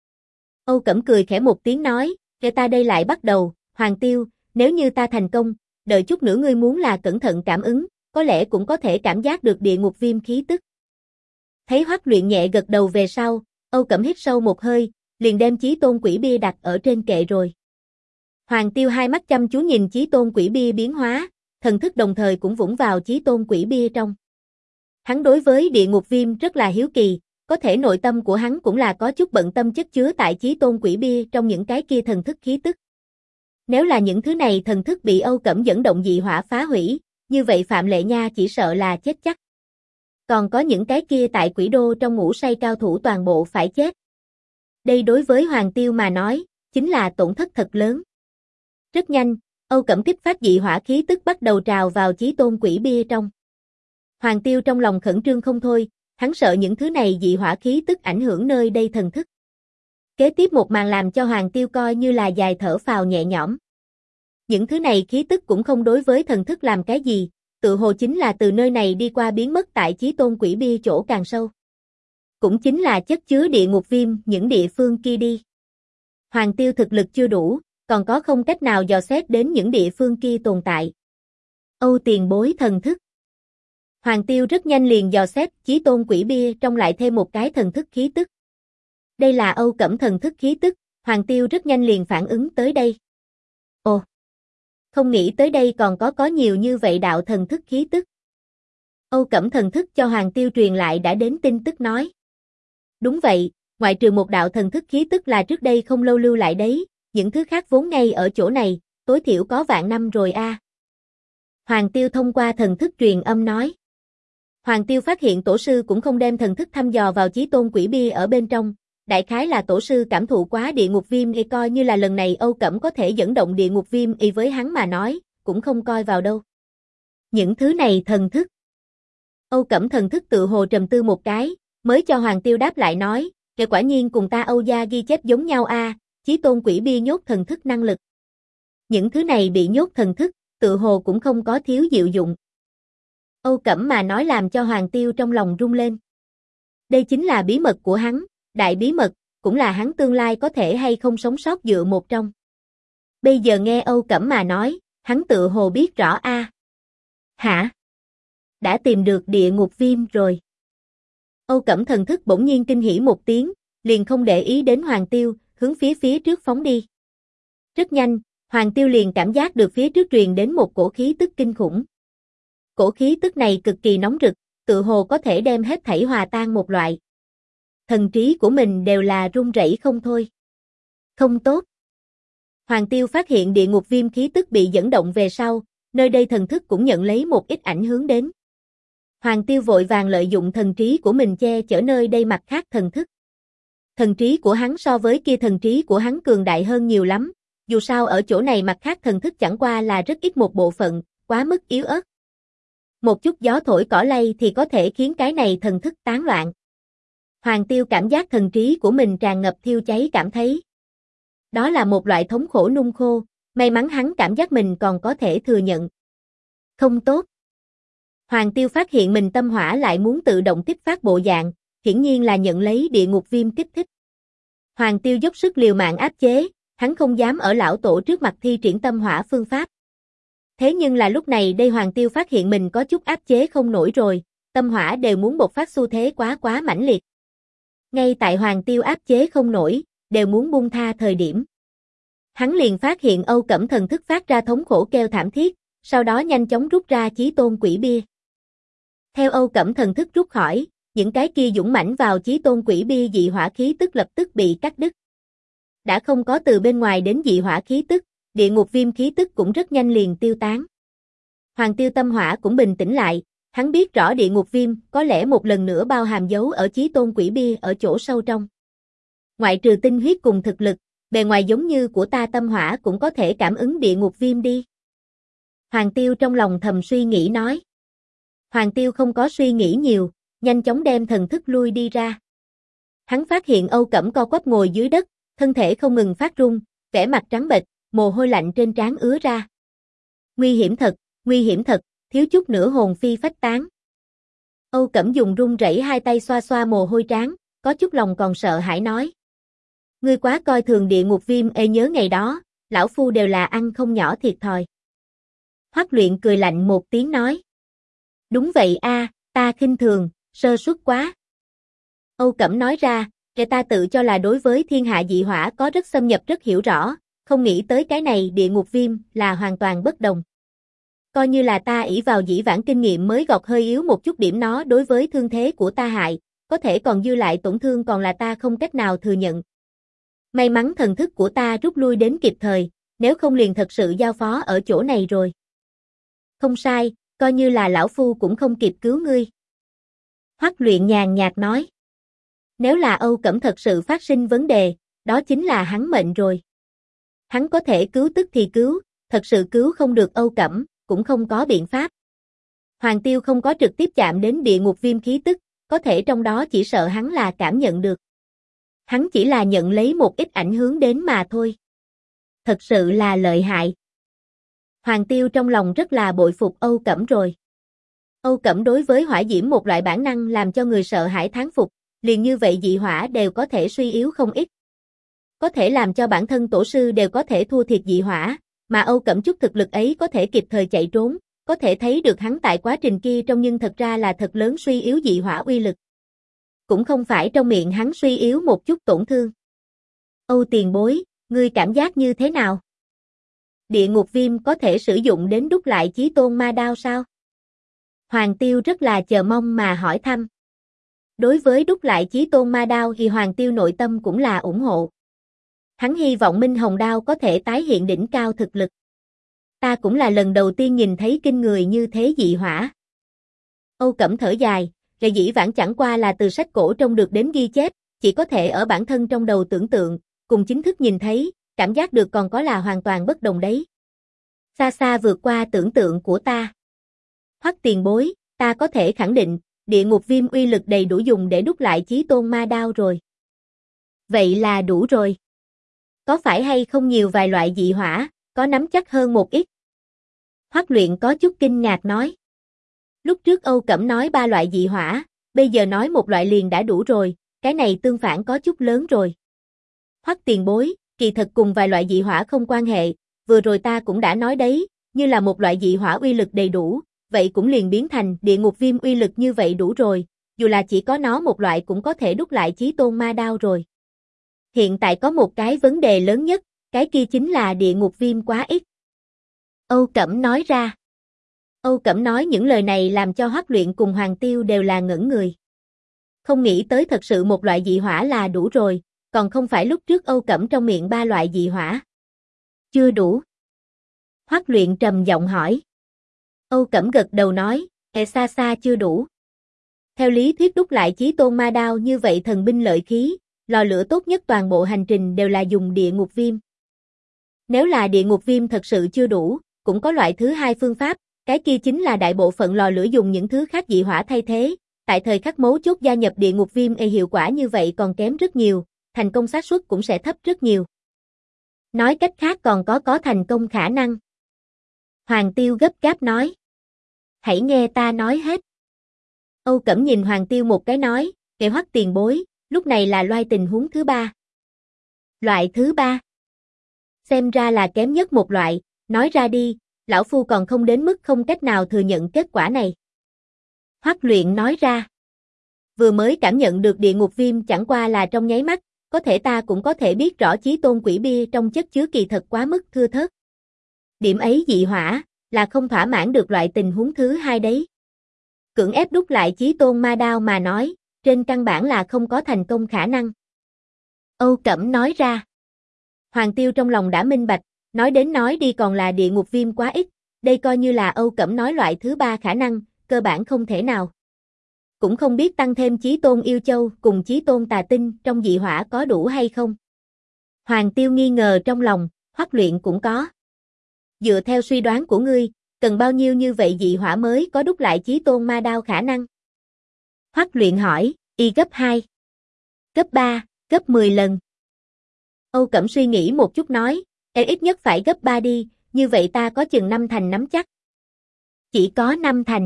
Âu Cẩm cười khẽ một tiếng nói, để ta đây lại bắt đầu, Hoàng Tiêu, nếu như ta thành công, đợi chút nữa ngươi muốn là cẩn thận cảm ứng, có lẽ cũng có thể cảm giác được địa ngục viêm khí tức. Thấy Hoắc Luyện nhẹ gật đầu về sau, Âu Cẩm hít sâu một hơi, liền đem chí tôn quỷ bia đặt ở trên kệ rồi. Hoàng Tiêu hai mắt chăm chú nhìn chí tôn quỷ bia biến hóa, thần thức đồng thời cũng vũng vào chí tôn quỷ bia trong. Hắn đối với địa ngục viêm rất là hiếu kỳ, có thể nội tâm của hắn cũng là có chút bận tâm chất chứa tại chí tôn quỷ bia trong những cái kia thần thức khí tức. Nếu là những thứ này thần thức bị Âu Cẩm dẫn động dị hỏa phá hủy, như vậy Phạm Lệ Nha chỉ sợ là chết chắc. Còn có những cái kia tại quỷ đô trong ngủ say cao thủ toàn bộ phải chết. Đây đối với Hoàng Tiêu mà nói, chính là tổn thất thật lớn. Rất nhanh, Âu Cẩm kích phát dị hỏa khí tức bắt đầu trào vào chí tôn quỷ bia trong. Hoàng Tiêu trong lòng khẩn trương không thôi, hắn sợ những thứ này dị hỏa khí tức ảnh hưởng nơi đây thần thức. Kế tiếp một màn làm cho Hoàng Tiêu coi như là dài thở phào nhẹ nhõm. Những thứ này khí tức cũng không đối với thần thức làm cái gì, tự hồ chính là từ nơi này đi qua biến mất tại chí tôn quỷ bia chỗ càng sâu. Cũng chính là chất chứa địa ngục viêm những địa phương kia đi. Hoàng Tiêu thực lực chưa đủ, còn có không cách nào dò xét đến những địa phương kia tồn tại. Âu tiền bối thần thức. Hoàng Tiêu rất nhanh liền dò xét chí tôn quỷ bia trong lại thêm một cái thần thức khí tức. Đây là Âu Cẩm thần thức khí tức, Hoàng Tiêu rất nhanh liền phản ứng tới đây. Ồ! Không nghĩ tới đây còn có nhiều như vậy đạo thần thức khí tức. Âu Cẩm thần thức cho Hoàng Tiêu truyền lại đã đến tin tức nói. Đúng vậy, ngoại trừ một đạo thần thức khí tức là trước đây không lâu lưu lại đấy, những thứ khác vốn ngay ở chỗ này, tối thiểu có vạn năm rồi a. Hoàng Tiêu thông qua thần thức truyền âm nói. Hoàng Tiêu phát hiện tổ sư cũng không đem thần thức thăm dò vào chí tôn quỷ bia ở bên trong, đại khái là tổ sư cảm thụ quá địa ngục viêm y coi như là lần này Âu Cẩm có thể dẫn động địa ngục viêm y với hắn mà nói, cũng không coi vào đâu. Những thứ này thần thức. Âu Cẩm thần thức tự hồ trầm tư một cái, mới cho Hoàng Tiêu đáp lại nói, kể quả nhiên cùng ta Âu gia ghi chép giống nhau a, chí tôn quỷ bia nhốt thần thức năng lực. Những thứ này bị nhốt thần thức, tự hồ cũng không có thiếu diệu dụng. Âu Cẩm mà nói làm cho Hoàng Tiêu trong lòng rung lên. Đây chính là bí mật của hắn, đại bí mật, cũng là hắn tương lai có thể hay không sống sót dựa một trong. Bây giờ nghe Âu Cẩm mà nói, Hắn tự hồ biết rõ a. Hả? Đã tìm được địa ngục viêm rồi. Âu Cẩm thần thức bỗng nhiên kinh hỉ một tiếng, liền không để ý đến Hoàng Tiêu, hướng phía trước phóng đi. Rất nhanh, Hoàng Tiêu liền cảm giác được phía trước truyền đến một cổ khí tức kinh khủng. Cổ khí tức này cực kỳ nóng rực, tự hồ có thể đem hết thảy hòa tan một loại. Thần trí của mình đều là run rẩy không thôi. Không tốt. Hoàng Tiêu phát hiện địa ngục viêm khí tức bị dẫn động về sau, nơi đây thần thức cũng nhận lấy một ít ảnh hướng đến. Hoàng Tiêu vội vàng lợi dụng thần trí của mình che chở nơi đây mặt khác thần thức. Thần trí của hắn so với kia thần trí của hắn cường đại hơn nhiều lắm, dù sao ở chỗ này mặt khác thần thức chẳng qua là rất ít một bộ phận, quá mức yếu ớt. Một chút gió thổi cỏ lay thì có thể khiến cái này thần thức tán loạn. Hoàng Tiêu cảm giác thần trí của mình tràn ngập thiêu cháy cảm thấy. Đó là một loại thống khổ nung khô, may mắn hắn cảm giác mình còn có thể thừa nhận. Không tốt. Hoàng Tiêu phát hiện mình tâm hỏa lại muốn tự động kích phát bộ dạng, hiển nhiên là nhận lấy địa ngục viêm kích thích. Hoàng Tiêu dốc sức liều mạng áp chế, hắn không dám ở lão tổ trước mặt thi triển tâm hỏa phương pháp. Thế nhưng là lúc này đây Hoàng Tiêu phát hiện mình có chút áp chế không nổi rồi, tâm hỏa đều muốn bộc phát xu thế quá mãnh liệt. Ngay tại Hoàng Tiêu áp chế không nổi, đều muốn buông tha thời điểm. Hắn liền phát hiện Âu Cẩm thần thức phát ra thống khổ kêu thảm thiết, sau đó nhanh chóng rút ra chí tôn quỷ bia. Theo Âu Cẩm thần thức rút khỏi, những cái kia dũng mãnh vào chí tôn quỷ bia dị hỏa khí tức lập tức bị cắt đứt. Đã không có từ bên ngoài đến dị hỏa khí tức, địa ngục viêm khí tức cũng rất nhanh liền tiêu tán. Hoàng Tiêu tâm hỏa cũng bình tĩnh lại, hắn biết rõ địa ngục viêm có lẽ một lần nữa bao hàm dấu ở chí tôn quỷ bia ở chỗ sâu trong. Ngoại trừ tinh huyết cùng thực lực, bề ngoài giống như của ta tâm hỏa cũng có thể cảm ứng địa ngục viêm đi. Hoàng Tiêu trong lòng thầm suy nghĩ nói. Hoàng Tiêu không có suy nghĩ nhiều, nhanh chóng đem thần thức lui đi ra. Hắn phát hiện Âu Cẩm co quắp ngồi dưới đất, thân thể không ngừng phát run, vẻ mặt trắng bệch, mồ hôi lạnh trên trán ứa ra. Nguy hiểm thật, thiếu chút nữa hồn phi phách tán. Âu Cẩm dùng run rẩy hai tay xoa xoa mồ hôi trán, có chút lòng còn sợ hãi nói. Ngươi quá coi thường địa ngục viêm, nhớ ngày đó, lão phu đều là ăn không nhỏ thiệt thòi. Hoắc Luyện cười lạnh một tiếng nói. Đúng vậy a, ta khinh thường, sơ suất quá. Âu Cẩm nói ra, kẻ ta tự cho là đối với thiên hạ dị hỏa có rất xâm nhập rất hiểu rõ, không nghĩ tới cái này địa ngục viêm là hoàn toàn bất đồng. Coi như là ta ỷ vào dĩ vãng kinh nghiệm mới gọt hơi yếu một chút điểm nó đối với thương thế của ta hại, có thể còn dư lại tổn thương còn là ta không cách nào thừa nhận. May mắn thần thức của ta rút lui đến kịp thời, nếu không liền thật sự giao phó ở chỗ này rồi. Không sai, coi như là lão phu cũng không kịp cứu ngươi. Hoắc Luyện nhàn nhạt nói. Nếu là Âu Cẩm thật sự phát sinh vấn đề, đó chính là hắn mệnh rồi. Hắn có thể cứu tức thì cứu, thật sự cứu không được Âu Cẩm, cũng không có biện pháp. Hoàng Tiêu không có trực tiếp chạm đến địa ngục viêm khí tức, có thể trong đó chỉ sợ hắn là cảm nhận được. Hắn chỉ là nhận lấy một ít ảnh hướng đến mà thôi. Thật sự là lợi hại. Hoàng Tiêu trong lòng rất là bội phục Âu Cẩm rồi. Âu Cẩm đối với hỏa diễm một loại bản năng làm cho người sợ hãi thán phục, liền như vậy dị hỏa đều có thể suy yếu không ít. Có thể làm cho bản thân tổ sư đều có thể thua thiệt dị hỏa, mà Âu Cẩm chút thực lực ấy có thể kịp thời chạy trốn, có thể thấy được hắn tại quá trình kia trong nhưng thật ra là thật lớn suy yếu dị hỏa uy lực. Cũng không phải trong miệng hắn suy yếu một chút tổn thương. Âu tiền bối, ngươi cảm giác như thế nào? Địa ngục viêm có thể sử dụng đến đúc lại chí tôn ma đao sao? Hoàng Tiêu rất là chờ mong mà hỏi thăm. Đối với đúc lại chí tôn ma đao thì Hoàng Tiêu nội tâm cũng là ủng hộ. Hắn hy vọng Minh Hồng đao có thể tái hiện đỉnh cao thực lực. Ta cũng là lần đầu tiên nhìn thấy kinh người như thế dị hỏa. Âu Cẩm thở dài, rồi dĩ vãng chẳng qua là từ sách cổ trong được đến ghi chép, chỉ có thể ở bản thân trong đầu tưởng tượng, cùng chính thức nhìn thấy, cảm giác được còn có là hoàn toàn bất đồng đấy. Xa xa vượt qua tưởng tượng của ta. Hoắc tiền bối, ta có thể khẳng định, địa ngục viêm uy lực đầy đủ dùng để đúc lại chí tôn ma đao rồi. Vậy là đủ rồi. Có phải hay không nhiều vài loại dị hỏa, có nắm chắc hơn một ít? Hoắc Luyện có chút kinh ngạc nói. Lúc trước Âu Cẩm nói 3 loại dị hỏa, bây giờ nói một loại liền đã đủ rồi, cái này tương phản có chút lớn rồi. Hoắc tiền bối, kỳ thật cùng vài loại dị hỏa không quan hệ, vừa rồi ta cũng đã nói đấy, như là một loại dị hỏa uy lực đầy đủ, vậy cũng liền biến thành địa ngục viêm uy lực như vậy đủ rồi, dù là chỉ có nó một loại cũng có thể đúc lại chí tôn ma đao rồi. Hiện tại có một cái vấn đề lớn nhất, cái kia chính là địa ngục viêm quá ít. Âu Cẩm nói ra. Âu Cẩm nói những lời này làm cho Hoắc Luyện cùng Hoàng Tiêu đều là ngẩn người. Không nghĩ tới thật sự một loại dị hỏa là đủ rồi, còn không phải lúc trước Âu Cẩm trong miệng 3 loại dị hỏa. Chưa đủ. Hoắc Luyện trầm giọng hỏi. Âu Cẩm gật đầu nói, xa xa chưa đủ. Theo lý thuyết đúc lại chí tôn ma đao như vậy thần binh lợi khí, lò lửa tốt nhất toàn bộ hành trình đều là dùng địa ngục viêm. Nếu là địa ngục viêm thật sự chưa đủ, cũng có loại thứ hai phương pháp, cái kia chính là đại bộ phận lò lửa dùng những thứ khác dị hỏa thay thế, tại thời khắc mấu chốt gia nhập địa ngục viêm hiệu quả như vậy còn kém rất nhiều, thành công xác suất cũng sẽ thấp rất nhiều. Nói cách khác còn có thành công khả năng. Hoàng Tiêu gấp gáp nói. Hãy nghe ta nói hết. Âu Cẩm nhìn Hoàng Tiêu một cái nói, kệ Hoắc tiền bối, lúc này là loại tình huống thứ 3. Loại thứ 3? Xem ra là kém nhất một loại, nói ra đi, lão phu còn không đến mức không cách nào thừa nhận kết quả này. Hoắc Luyện nói ra. Vừa mới cảm nhận được địa ngục viêm chẳng qua là trong nháy mắt, có thể ta cũng có thể biết rõ chí tôn quỷ bia trong chất chứa kỳ thật quá mức thưa thớt. Điểm ấy dị hỏa, là không thỏa mãn được loại tình huống thứ 2 đấy. Cưỡng ép đúc lại chí tôn ma đao mà nói, trên căn bản là không có thành công khả năng. Âu Cẩm nói ra. Hoàng Tiêu trong lòng đã minh bạch, nói đến nói đi còn là địa ngục viêm quá ít, đây coi như là Âu Cẩm nói loại thứ 3 khả năng, cơ bản không thể nào. Cũng không biết tăng thêm chí tôn yêu châu cùng chí tôn tà tinh trong dị hỏa có đủ hay không. Hoàng Tiêu nghi ngờ trong lòng, Hoắc Luyện cũng có. Dựa theo suy đoán của ngươi, cần bao nhiêu như vậy dị hỏa mới có đúc lại chí tôn ma đao khả năng? Hoắc Luyện hỏi, gấp 2, gấp 3, gấp 10 lần. Âu Cẩm suy nghĩ một chút nói, ít nhất phải gấp 3 đi, như vậy ta có chừng 5 thành nắm chắc. Chỉ có 5 thành.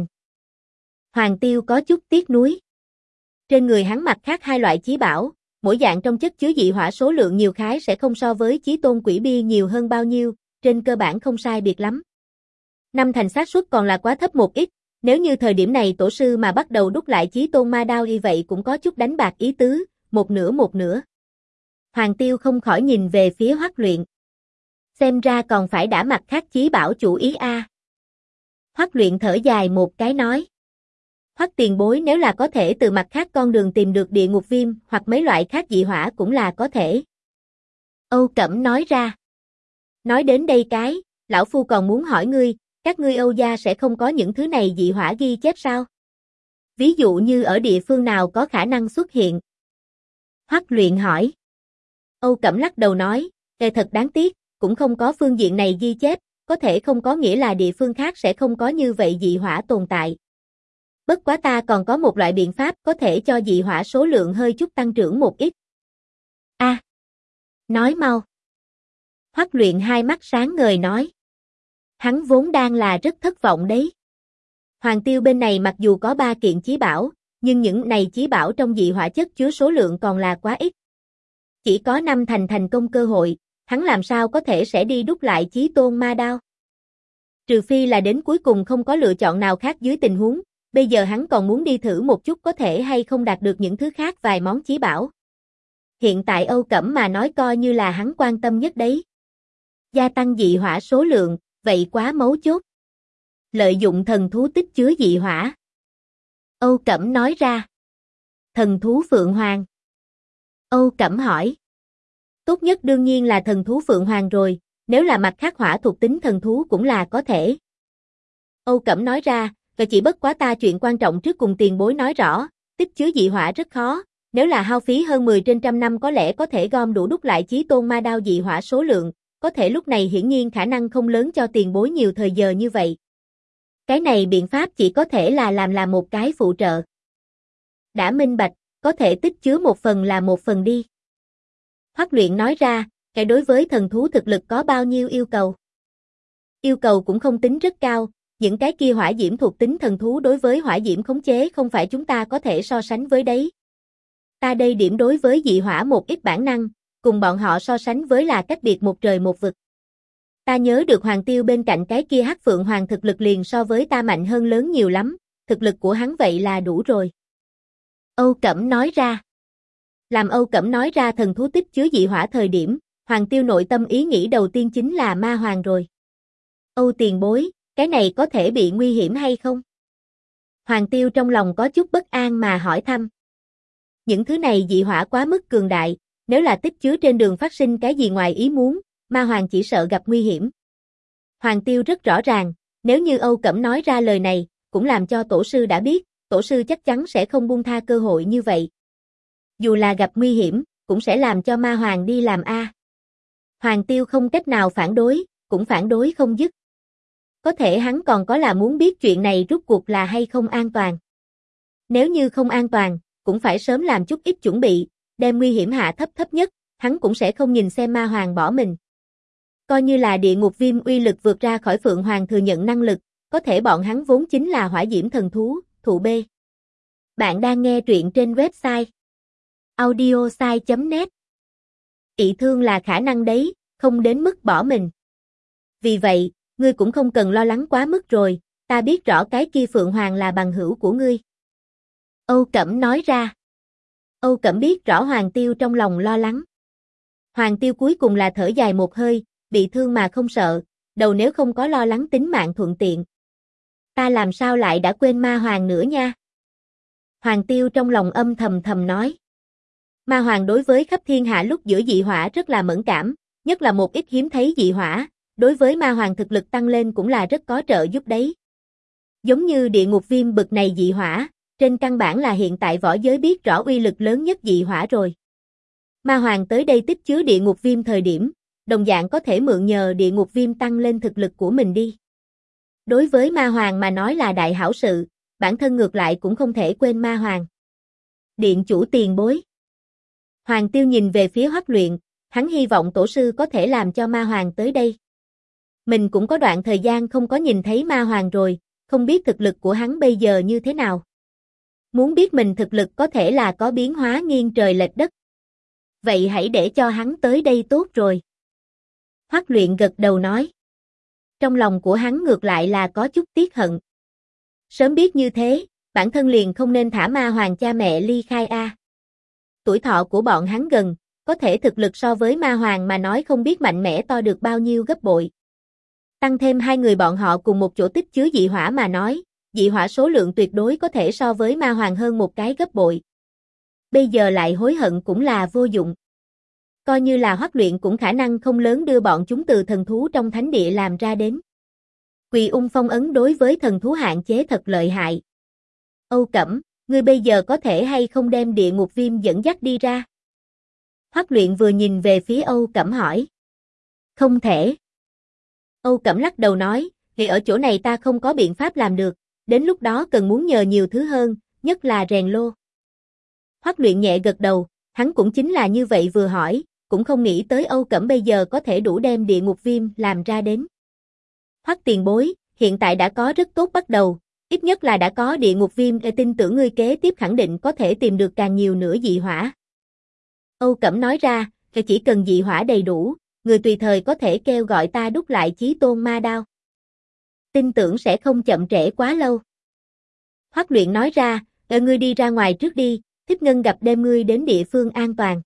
Hoàng Tiêu có chút tiếc nuối. Trên người hắn mặt khác 2 loại chí bảo, mỗi dạng trong chất chứa dị hỏa số lượng nhiều khái sẽ không so với chí tôn quỷ bia nhiều hơn bao nhiêu, trên cơ bản không sai biệt lắm. 5 thành xác suất còn là quá thấp một ít, nếu như thời điểm này tổ sư mà bắt đầu đúc lại chí tôn ma đao như vậy cũng có chút đánh bạc ý tứ, một nửa. Hoàng Tiêu không khỏi nhìn về phía Hoắc Luyện. Xem ra còn phải đã mặt khác chí bảo chủ ý a. Hoắc Luyện thở dài một cái nói. Hoắc tiền bối nếu là có thể từ mặt khác con đường tìm được địa ngục viêm hoặc mấy loại khác dị hỏa cũng là có thể. Âu Cẩm nói ra. Nói đến đây cái, lão phu còn muốn hỏi ngươi, các ngươi Âu gia sẽ không có những thứ này dị hỏa ghi chép sao? Ví dụ như ở địa phương nào có khả năng xuất hiện? Hoắc Luyện hỏi. Âu Cẩm lắc đầu nói, thật đáng tiếc, cũng không có phương diện này ghi chép, có thể không có nghĩa là địa phương khác sẽ không có như vậy dị hỏa tồn tại. Bất quá ta còn có một loại biện pháp có thể cho dị hỏa số lượng hơi chút tăng trưởng một ít. Nói mau. Hoắc Luyện hai mắt sáng ngời nói. Hắn vốn đang là rất thất vọng đấy. Hoàng Tiêu bên này mặc dù có 3 kiện chí bảo, nhưng những này chí bảo trong dị hỏa chất chứa số lượng còn là quá ít. Chỉ có 5 thành thành công cơ hội, hắn làm sao có thể sẽ đi đúc lại chí tôn ma đao. Trừ phi là đến cuối cùng không có lựa chọn nào khác dưới tình huống, bây giờ hắn còn muốn đi thử một chút có thể hay không đạt được những thứ khác vài món chí bảo. Hiện tại Âu Cẩm mà nói coi như là hắn quan tâm nhất đấy. Gia tăng dị hỏa số lượng, vậy quá mấu chốt. Lợi dụng thần thú tích chứa dị hỏa. Âu Cẩm nói ra. Thần thú Phượng Hoàng. Âu Cẩm hỏi. Tốt nhất đương nhiên là thần thú Phượng Hoàng rồi, nếu là mặt khác hỏa thuộc tính thần thú cũng là có thể. Âu Cẩm nói ra, chỉ bất quá ta chuyện quan trọng trước cùng tiền bối nói rõ, tích chứa dị hỏa rất khó, nếu là hao phí hơn 10 trên trăm năm có lẽ có thể gom đủ đúc lại chí tôn ma đao dị hỏa số lượng, có thể lúc này hiển nhiên khả năng không lớn cho tiền bối nhiều thời giờ như vậy. Cái này biện pháp chỉ có thể là làm một cái phụ trợ. Đã minh bạch, có thể tích chứa một phần là một phần đi. Hoắc Luyện nói ra, cái đối với thần thú thực lực có bao nhiêu yêu cầu? Yêu cầu cũng không tính rất cao, những cái kia hỏa diễm thuộc tính thần thú đối với hỏa diễm khống chế không phải chúng ta có thể so sánh với đấy. Ta đây điểm đối với dị hỏa một ít bản năng, cùng bọn họ so sánh với là cách biệt một trời một vực. Ta nhớ được Hoàng Tiêu bên cạnh cái kia Hắc Phượng Hoàng thực lực liền so với ta mạnh hơn lớn nhiều lắm, thực lực của hắn vậy là đủ rồi. Âu Cẩm nói ra. Làm Âu Cẩm nói ra thần thú tích chứa dị hỏa thời điểm, Hoàng Tiêu nội tâm ý nghĩ đầu tiên chính là ma hoàng rồi. Âu tiền bối, cái này có thể bị nguy hiểm hay không? Hoàng Tiêu trong lòng có chút bất an mà hỏi thăm. Những thứ này dị hỏa quá mức cường đại, nếu là tích chứa trên đường phát sinh cái gì ngoài ý muốn, ma hoàng chỉ sợ gặp nguy hiểm. Hoàng Tiêu rất rõ ràng, nếu như Âu Cẩm nói ra lời này, cũng làm cho tổ sư đã biết, tổ sư chắc chắn sẽ không buông tha cơ hội như vậy. Dù là gặp nguy hiểm, cũng sẽ làm cho ma hoàng đi làm a. Hoàng Tiêu không cách nào phản đối, cũng phản đối không dứt. Có thể hắn còn có là muốn biết chuyện này rốt cuộc là hay không an toàn. Nếu như không an toàn, cũng phải sớm làm chút ít chuẩn bị, đem nguy hiểm hạ thấp nhất, hắn cũng sẽ không nhìn xem ma hoàng bỏ mình. Coi như là địa ngục viêm uy lực vượt ra khỏi Phượng Hoàng thừa nhận năng lực, có thể bọn hắn vốn chính là hỏa diễm thần thú, thụ B. Bạn đang nghe truyện trên website audiosai.net. Ị thương là khả năng đấy, không đến mức bỏ mình. Vì vậy, ngươi cũng không cần lo lắng quá mức rồi, ta biết rõ cái kia Phượng Hoàng là bằng hữu của ngươi. Âu Cẩm nói ra. Âu Cẩm biết rõ Hoàng Tiêu trong lòng lo lắng. Hoàng Tiêu cuối cùng là thở dài một hơi, bị thương mà không sợ, đầu nếu không có lo lắng tính mạng thuận tiện. Ta làm sao lại đã quên ma hoàng nữa nha? Hoàng Tiêu trong lòng âm thầm nói. Ma hoàng đối với khắp thiên hạ lúc giữa dị hỏa rất là mẫn cảm, nhất là một ít hiếm thấy dị hỏa, đối với ma hoàng thực lực tăng lên cũng là rất có trợ giúp đấy. Giống như địa ngục viêm bực này dị hỏa, trên căn bản là hiện tại võ giới biết rõ uy lực lớn nhất dị hỏa rồi. Ma hoàng tới đây tích chứa địa ngục viêm thời điểm, đồng dạng có thể mượn nhờ địa ngục viêm tăng lên thực lực của mình đi. Đối với ma hoàng mà nói là đại hảo sự, bản thân ngược lại cũng không thể quên ma hoàng. Điện chủ tiền bối. Hoàng Tiêu nhìn về phía Hoắc Luyện, hắn hy vọng tổ sư có thể làm cho ma hoàng tới đây. Mình cũng có đoạn thời gian không có nhìn thấy ma hoàng rồi, không biết thực lực của hắn bây giờ như thế nào. Muốn biết mình thực lực có thể là có biến hóa nghiêng trời lệch đất. Vậy hãy để cho hắn tới đây tốt rồi. Hoắc Luyện gật đầu nói. Trong lòng của hắn ngược lại là có chút tiếc hận. Sớm biết như thế, bản thân liền không nên thả ma hoàng cha mẹ ly khai a. Tuổi thọ của bọn hắn gần, có thể thực lực so với ma hoàng mà nói không biết mạnh mẽ to được bao nhiêu gấp bội. Tăng thêm hai người bọn họ cùng một chỗ tích chứa dị hỏa mà nói, dị hỏa số lượng tuyệt đối có thể so với ma hoàng hơn một cái gấp bội. Bây giờ lại hối hận cũng là vô dụng. Coi như là Hoắc Luyện cũng khả năng không lớn đưa bọn chúng từ thần thú trong thánh địa làm ra đến. Quỳ ung phong ấn đối với thần thú hạn chế thật lợi hại. Âu Cẩm, ngươi bây giờ có thể hay không đem địa ngục viêm dẫn dắt đi ra? Hoắc Luyện vừa nhìn về phía Âu Cẩm hỏi. Không thể. Âu Cẩm lắc đầu nói, thì ở chỗ này ta không có biện pháp làm được, đến lúc đó cần muốn nhờ nhiều thứ hơn, nhất là rèn lô. Hoắc Luyện nhẹ gật đầu, hắn cũng chính là như vậy vừa hỏi, cũng không nghĩ tới Âu Cẩm bây giờ có thể đủ đem địa ngục viêm làm ra đến. Hoắc tiền bối, hiện tại đã có rất tốt bắt đầu, ít nhất là đã có địa ngục viêm, tin tưởng ngươi kế tiếp khẳng định có thể tìm được càng nhiều nữa dị hỏa. Âu Cẩm nói ra, chỉ cần dị hỏa đầy đủ, người tùy thời có thể kêu gọi ta đúc lại chí tôn ma đao. Tin tưởng sẽ không chậm trễ quá lâu. Hoắc Luyện nói ra, ngươi đi ra ngoài trước đi, Thiếp Ngân gặp đem ngươi đến địa phương an toàn.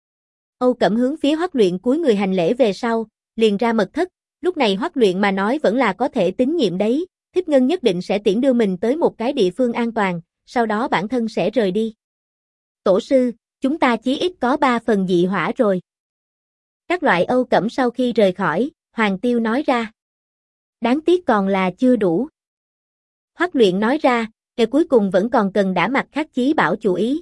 Âu Cẩm hướng phía Hoắc Luyện cúi người hành lễ về sau, liền ra mật thất, lúc này Hoắc Luyện mà nói vẫn là có thể tín nhiệm đấy, Thiếp Ngân nhất định sẽ tiễn đưa mình tới một cái địa phương an toàn, sau đó bản thân sẽ rời đi. Tổ sư, chúng ta chí ít có 3 phần dị hỏa rồi. Các loại Âu Cẩm sau khi rời khỏi, Hoàng Tiêu nói ra. Đáng tiếc còn là chưa đủ. Hoắc Luyện nói ra, cuối cùng vẫn còn cần đã mặt khác chí bảo chú ý.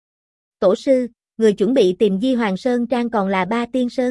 Tổ sư, người chuẩn bị tìm Di Hoàng Sơn Trang còn là Ba Tiên Sơn?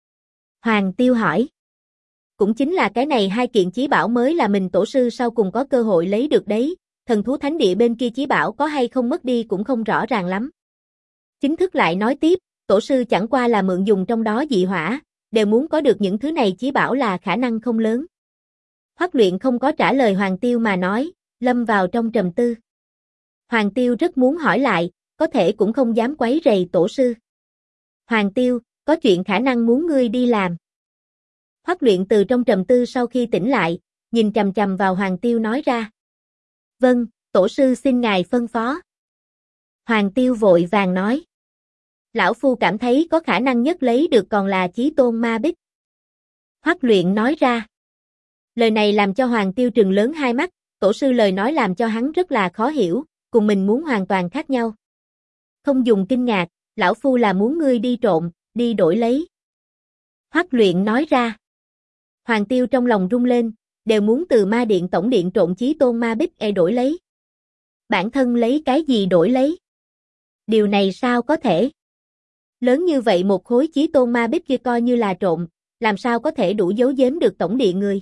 Hoàng Tiêu hỏi. Cũng chính là cái này 2 kiện chí bảo mới là mình tổ sư sau cùng có cơ hội lấy được đấy, thần thú thánh địa bên kia chí bảo có hay không mất đi cũng không rõ ràng lắm. Chính thức lại nói tiếp, tổ sư chẳng qua là mượn dùng trong đó dị hỏa, đều muốn có được những thứ này chí bảo là khả năng không lớn. Hoắc Luyện không có trả lời Hoàng Tiêu mà nói, lâm vào trong trầm tư. Hoàng Tiêu rất muốn hỏi lại, có thể cũng không dám quấy rầy tổ sư. Hoàng Tiêu, có chuyện khả năng muốn ngươi đi làm. Hoắc Luyện từ trong trầm tư sau khi tỉnh lại, nhìn chằm chằm vào Hoàng Tiêu nói ra. Vâng, tổ sư xin ngài phân phó. Hoàng Tiêu vội vàng nói. Lão Phu cảm thấy có khả năng nhất lấy được còn là Chí Tôn Ma Bích. Hoắc Luyện nói ra. Lời này làm cho Hoàng Tiêu trừng lớn hai mắt, tổ sư lời nói làm cho hắn rất là khó hiểu, cùng mình muốn hoàn toàn khác nhau. Không dùng kinh ngạc, lão Phu là muốn ngươi đi trộn, đi đổi lấy. Hoắc Luyện nói ra. Hoàng Tiêu trong lòng rung lên, đều muốn từ ma điện tổng điện trộn Chí Tôn Ma Bích đổi lấy. Bản thân lấy cái gì đổi lấy? Điều này sao có thể? Lớn như vậy một khối Chí Tôn Ma Bích kia coi như là trộn, làm sao có thể đủ giấu giếm được tổng điện người?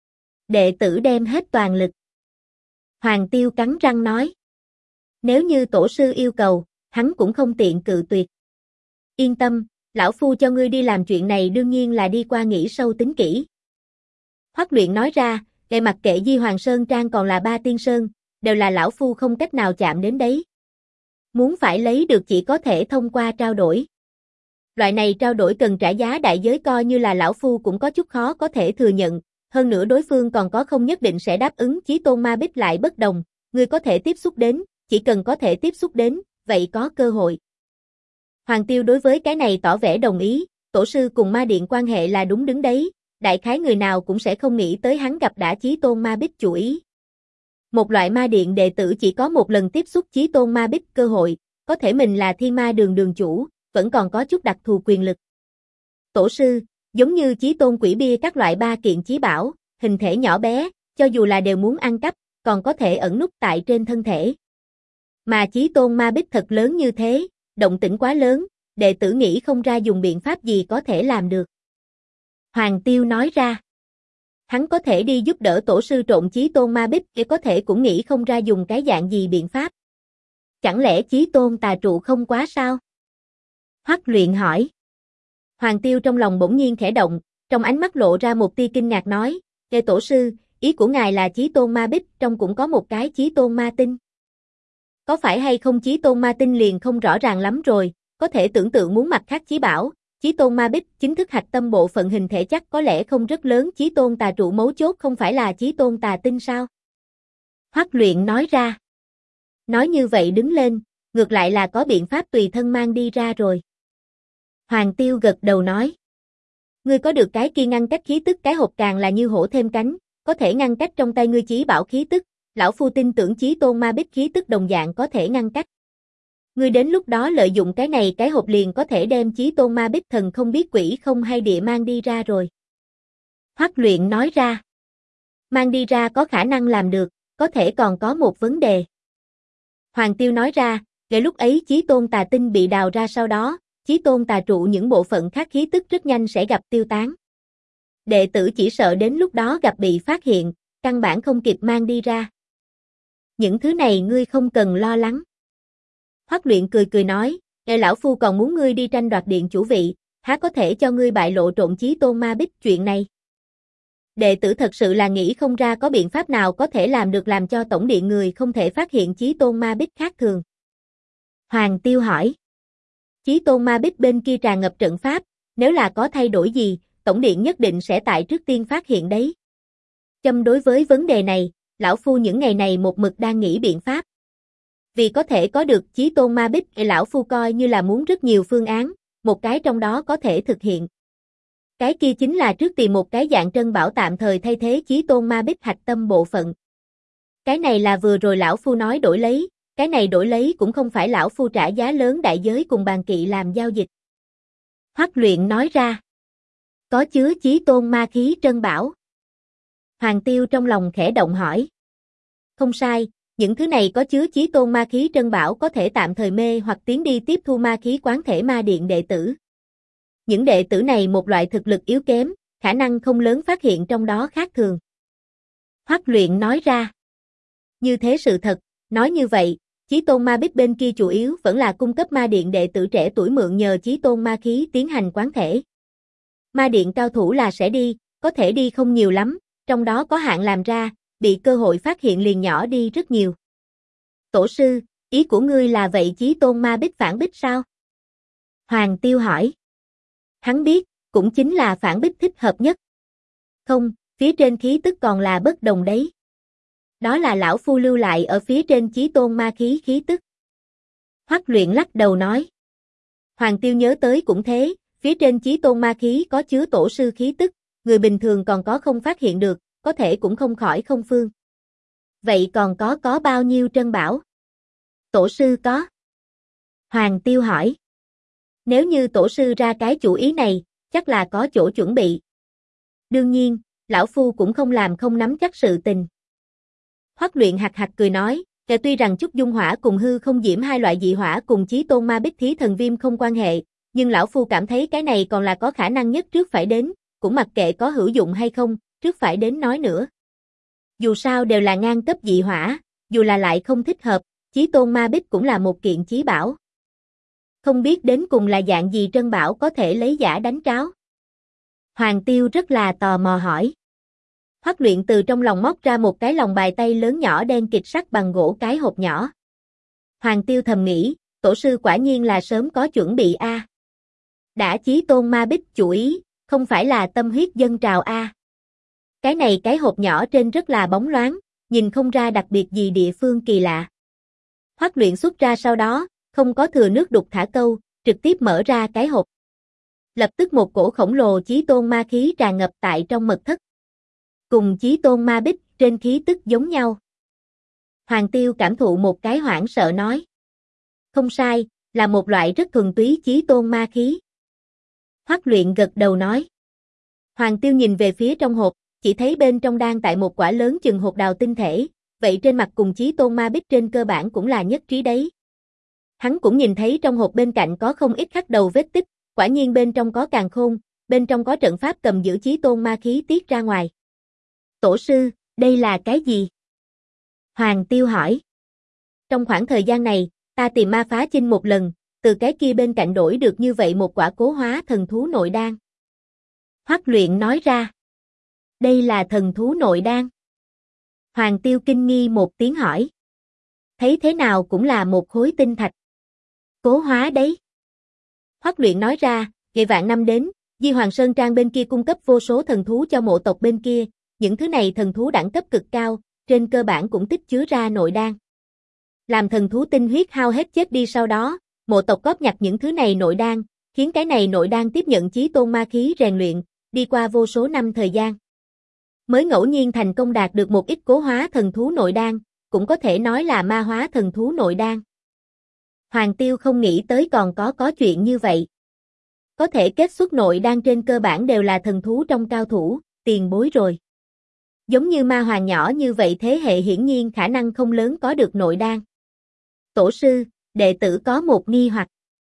Đệ tử đem hết toàn lực. Hoàng Tiêu cắn răng nói. Nếu như tổ sư yêu cầu, hắn cũng không tiện cự tuyệt. Yên tâm, lão Phu cho ngươi đi làm chuyện này đương nhiên là đi qua nghĩ sâu tính kỹ. Hoắc Luyện nói ra, về mặc kệ Di Hoàng Sơn Trang còn là Ba Tiên Sơn, đều là lão Phu không cách nào chạm đến đấy. Muốn phải lấy được chỉ có thể thông qua trao đổi. Loại này trao đổi cần trả giá đại giới coi như là lão Phu cũng có chút khó có thể thừa nhận, hơn nữa đối phương còn có không nhất định sẽ đáp ứng. Chí Tôn Ma Bích lại bất đồng, ngươi có thể tiếp xúc đến, chỉ cần có thể tiếp xúc đến, vậy có cơ hội. Hoàng Tiêu đối với cái này tỏ vẻ đồng ý, tổ sư cùng ma điện quan hệ là đúng đứng đấy, đại khái người nào cũng sẽ không nghĩ tới hắn gặp đã Chí Tôn Ma Bích chủ ý. Một loại ma điện đệ tử chỉ có một lần tiếp xúc Chí Tôn Ma Bích cơ hội, có thể mình là Thiên Ma Đường đường chủ, vẫn còn có chút đặc thù quyền lực. Tổ sư, giống như Chí Tôn Quỷ Bia các loại ba kiện chí bảo, hình thể nhỏ bé, cho dù là đều muốn ăn cắp, còn có thể ẩn núp tại trên thân thể. Mà Chí Tôn Ma Bích thật lớn như thế, động tĩnh quá lớn, đệ tử nghĩ không ra dùng biện pháp gì có thể làm được. Hoàng Tiêu nói ra. Hắn có thể đi giúp đỡ tổ sư trộn Chí Tôn Ma Bích, có thể cũng nghĩ không ra dùng cái dạng gì biện pháp. Chẳng lẽ Chí Tôn tà trụ không quá sao? Hoắc Luyện hỏi. Hoàng Tiêu trong lòng bỗng nhiên khẽ động, trong ánh mắt lộ ra một tia kinh ngạc nói, tổ sư, ý của ngài là Chí Tôn Ma Bích trong cũng có một cái Chí Tôn Ma Tinh. Có phải hay không Chí Tôn Ma Tinh liền không rõ ràng lắm rồi, có thể tưởng tượng muốn mặt khác chí bảo, Chí Tôn Ma Bích chính thức hạch tâm bộ phận hình thể chắc có lẽ không rất lớn. Chí Tôn tà trụ mấu chốt không phải là Chí Tôn tà tinh sao? Hoắc Luyện nói ra. Nói như vậy đứng lên, ngược lại là có biện pháp tùy thân mang đi ra rồi. Hoàng Tiêu gật đầu nói. Ngươi có được cái kia ngăn cách khí tức cái hộp càng là như hổ thêm cánh, có thể ngăn cách trong tay ngươi chí bảo khí tức, lão Phu tin tưởng Chí Tôn Ma Bích khí tức đồng dạng có thể ngăn cách. Ngươi đến lúc đó lợi dụng cái này cái hộp liền có thể đem Chí Tôn Ma Bích thần không biết quỷ không hay địa mang đi ra rồi. Hoắc Luyện nói ra. Mang đi ra có khả năng làm được, có thể còn có một vấn đề. Hoàng Tiêu nói ra, ngay lúc ấy Chí Tôn tà tinh bị đào ra sau đó, Chí Tôn tà trụ những bộ phận khác khí tức rất nhanh sẽ gặp tiêu tán. Đệ tử chỉ sợ đến lúc đó gặp bị phát hiện, căn bản không kịp mang đi ra. Những thứ này ngươi không cần lo lắng. Hoắc Luyện cười cười nói, lão Phu còn muốn ngươi đi tranh đoạt điện chủ vị, há có thể cho ngươi bại lộ trộn Chí Tôn Ma Bích chuyện này. Đệ tử thật sự là nghĩ không ra có biện pháp nào có thể làm được làm cho tổng điện người không thể phát hiện Chí Tôn Ma Bích khác thường. Hoàng Tiêu hỏi. Chí Tôn Ma Bích bên kia tràn ngập trận pháp, nếu là có thay đổi gì, tổng điện nhất định sẽ tại trước tiên phát hiện đấy. Châm đối với vấn đề này, lão Phu những ngày này một mực đang nghĩ biện pháp. Vì có thể có được Chí Tôn Ma Bích, lão Phu coi như là muốn rất nhiều phương án, một cái trong đó có thể thực hiện. Cái kia chính là trước tìm một cái dạng trân bảo tạm thời thay thế Chí Tôn Ma Bích hạch tâm bộ phận. Cái này là vừa rồi lão Phu nói đổi lấy, cái này đổi lấy cũng không phải lão Phu trả giá lớn đại giới cùng bàn kỵ làm giao dịch. Hoắc Luyện nói ra. Có chứa Chí Tôn ma khí trân bảo. Hoàng Tiêu trong lòng khẽ động hỏi. Không sai, những thứ này có chứa Chí Tôn ma khí trân bảo có thể tạm thời mê hoặc tiến đi tiếp thu ma khí quán thể ma điện đệ tử. Những đệ tử này một loại thực lực yếu kém, khả năng không lớn phát hiện trong đó khác thường. Hoắc Luyện nói ra. Như thế sự thật, nói như vậy, Chí Tôn Ma Bích bên kia chủ yếu vẫn là cung cấp ma điện đệ tử trẻ tuổi mượn nhờ Chí Tôn ma khí tiến hành quán thể. Ma điện cao thủ là sẽ đi, có thể đi không nhiều lắm, trong đó có hạn làm ra, bị cơ hội phát hiện liền nhỏ đi rất nhiều. Tổ sư, ý của ngươi là vậy Chí Tôn Ma Bích phản bích sao? Hoàng Tiêu hỏi. Hắn biết, cũng chính là phản bích thích hợp nhất. Không, phía trên khí tức còn là bất đồng đấy. Đó là lão phu lưu lại ở phía trên chí tôn ma khí tức. Hoắc Luyện lắc đầu nói. Hoàng Tiêu nhớ tới cũng thế, phía trên chí tôn ma khí có chứa tổ sư khí tức, người bình thường còn có không phát hiện được, có thể cũng không khỏi không phương. Vậy còn có bao nhiêu trân bảo? Tổ sư có. Hoàng Tiêu hỏi. Nếu như tổ sư ra cái chủ ý này, chắc là có chỗ chuẩn bị. Đương nhiên, lão phu cũng không làm không nắm chắc sự tình. Hoắc Luyện hạc hạc cười nói, kể tuy rằng Trúc Dung Hỏa cùng hư không diễm hai loại dị hỏa cùng chí tôn ma bích thí thần viêm không quan hệ, nhưng lão phu cảm thấy cái này còn là có khả năng nhất trước phải đến, cũng mặc kệ có hữu dụng hay không, trước phải đến nói nữa. Dù sao đều là ngang cấp dị hỏa, dù là lại không thích hợp, chí tôn ma bích cũng là một kiện chí bảo. Không biết đến cùng là dạng gì trân bảo có thể lấy giả đánh tráo. Hoàng Tiêu rất là tò mò hỏi. Hoắc Luyện từ trong lòng móc ra một cái lòng bài tay lớn nhỏ đen kịt sắt bằng gỗ cái hộp nhỏ. Hoàng Tiêu thầm nghĩ, tổ sư quả nhiên là sớm có chuẩn bị a. Đã chí tôn ma bích chủ ý, không phải là tâm huyết dâng trào a. Cái này cái hộp nhỏ trên rất là bóng loáng, nhìn không ra đặc biệt gì địa phương kỳ lạ. Hoắc Luyện xuất ra sau đó, không có thừa nước đục thả câu, trực tiếp mở ra cái hộp. Lập tức một cổ khổng lồ chí tôn ma khí tràn ngập tại trong mật thất. Cùng chí tôn ma bích trên khí tức giống nhau. Hoàng Tiêu cảm thụ một cái hoảng sợ nói. Không sai, là một loại rất thuần túy chí tôn ma khí. Hoắc Luyện gật đầu nói. Hoàng Tiêu nhìn về phía trong hộp, chỉ thấy bên trong đang tại một quả lớn chừng hột đào tinh thể, vậy trên mặt cùng chí tôn ma bích trên cơ bản cũng là nhất trí đấy. Hắn cũng nhìn thấy trong hộp bên cạnh có không ít khắc đầu vết tích, quả nhiên bên trong có càn khôn, bên trong có trận pháp cầm giữ chí tôn ma khí tiết ra ngoài. Tổ sư, đây là cái gì? Hoàng Tiêu hỏi. Trong khoảng thời gian này, ta tìm ma phá chinh một lần, từ cái kia bên cạnh đổi được như vậy một quả cố hóa thần thú nội đan. Hoắc Luyện nói ra. Đây là thần thú nội đan. Hoàng Tiêu kinh nghi một tiếng hỏi. Thấy thế nào cũng là một khối tinh thạch. Cố hóa đấy. Hoắc Luyện nói ra, ngày vạn năm đến, Di Hoàng Sơn Trang bên kia cung cấp vô số thần thú cho mộ tộc bên kia, những thứ này thần thú đẳng cấp cực cao, trên cơ bản cũng tích chứa ra nội đan. Làm thần thú tinh huyết hao hết chết đi sau đó, mộ tộc góp nhặt những thứ này nội đan, khiến cái này nội đan tiếp nhận chí tôn ma khí rèn luyện, đi qua vô số năm thời gian. Mới ngẫu nhiên thành công đạt được một ít cố hóa thần thú nội đan, cũng có thể nói là ma hóa thần thú nội đan. Hoàng Tiêu không nghĩ tới còn có chuyện như vậy. Có thể kết xuất nội đan trên cơ bản đều là thần thú trong cao thủ, tiền bối rồi. Giống như ma hoàng nhỏ như vậy thế hệ hiển nhiên khả năng không lớn có được nội đan. Tổ sư, đệ tử có một nghi hoặc.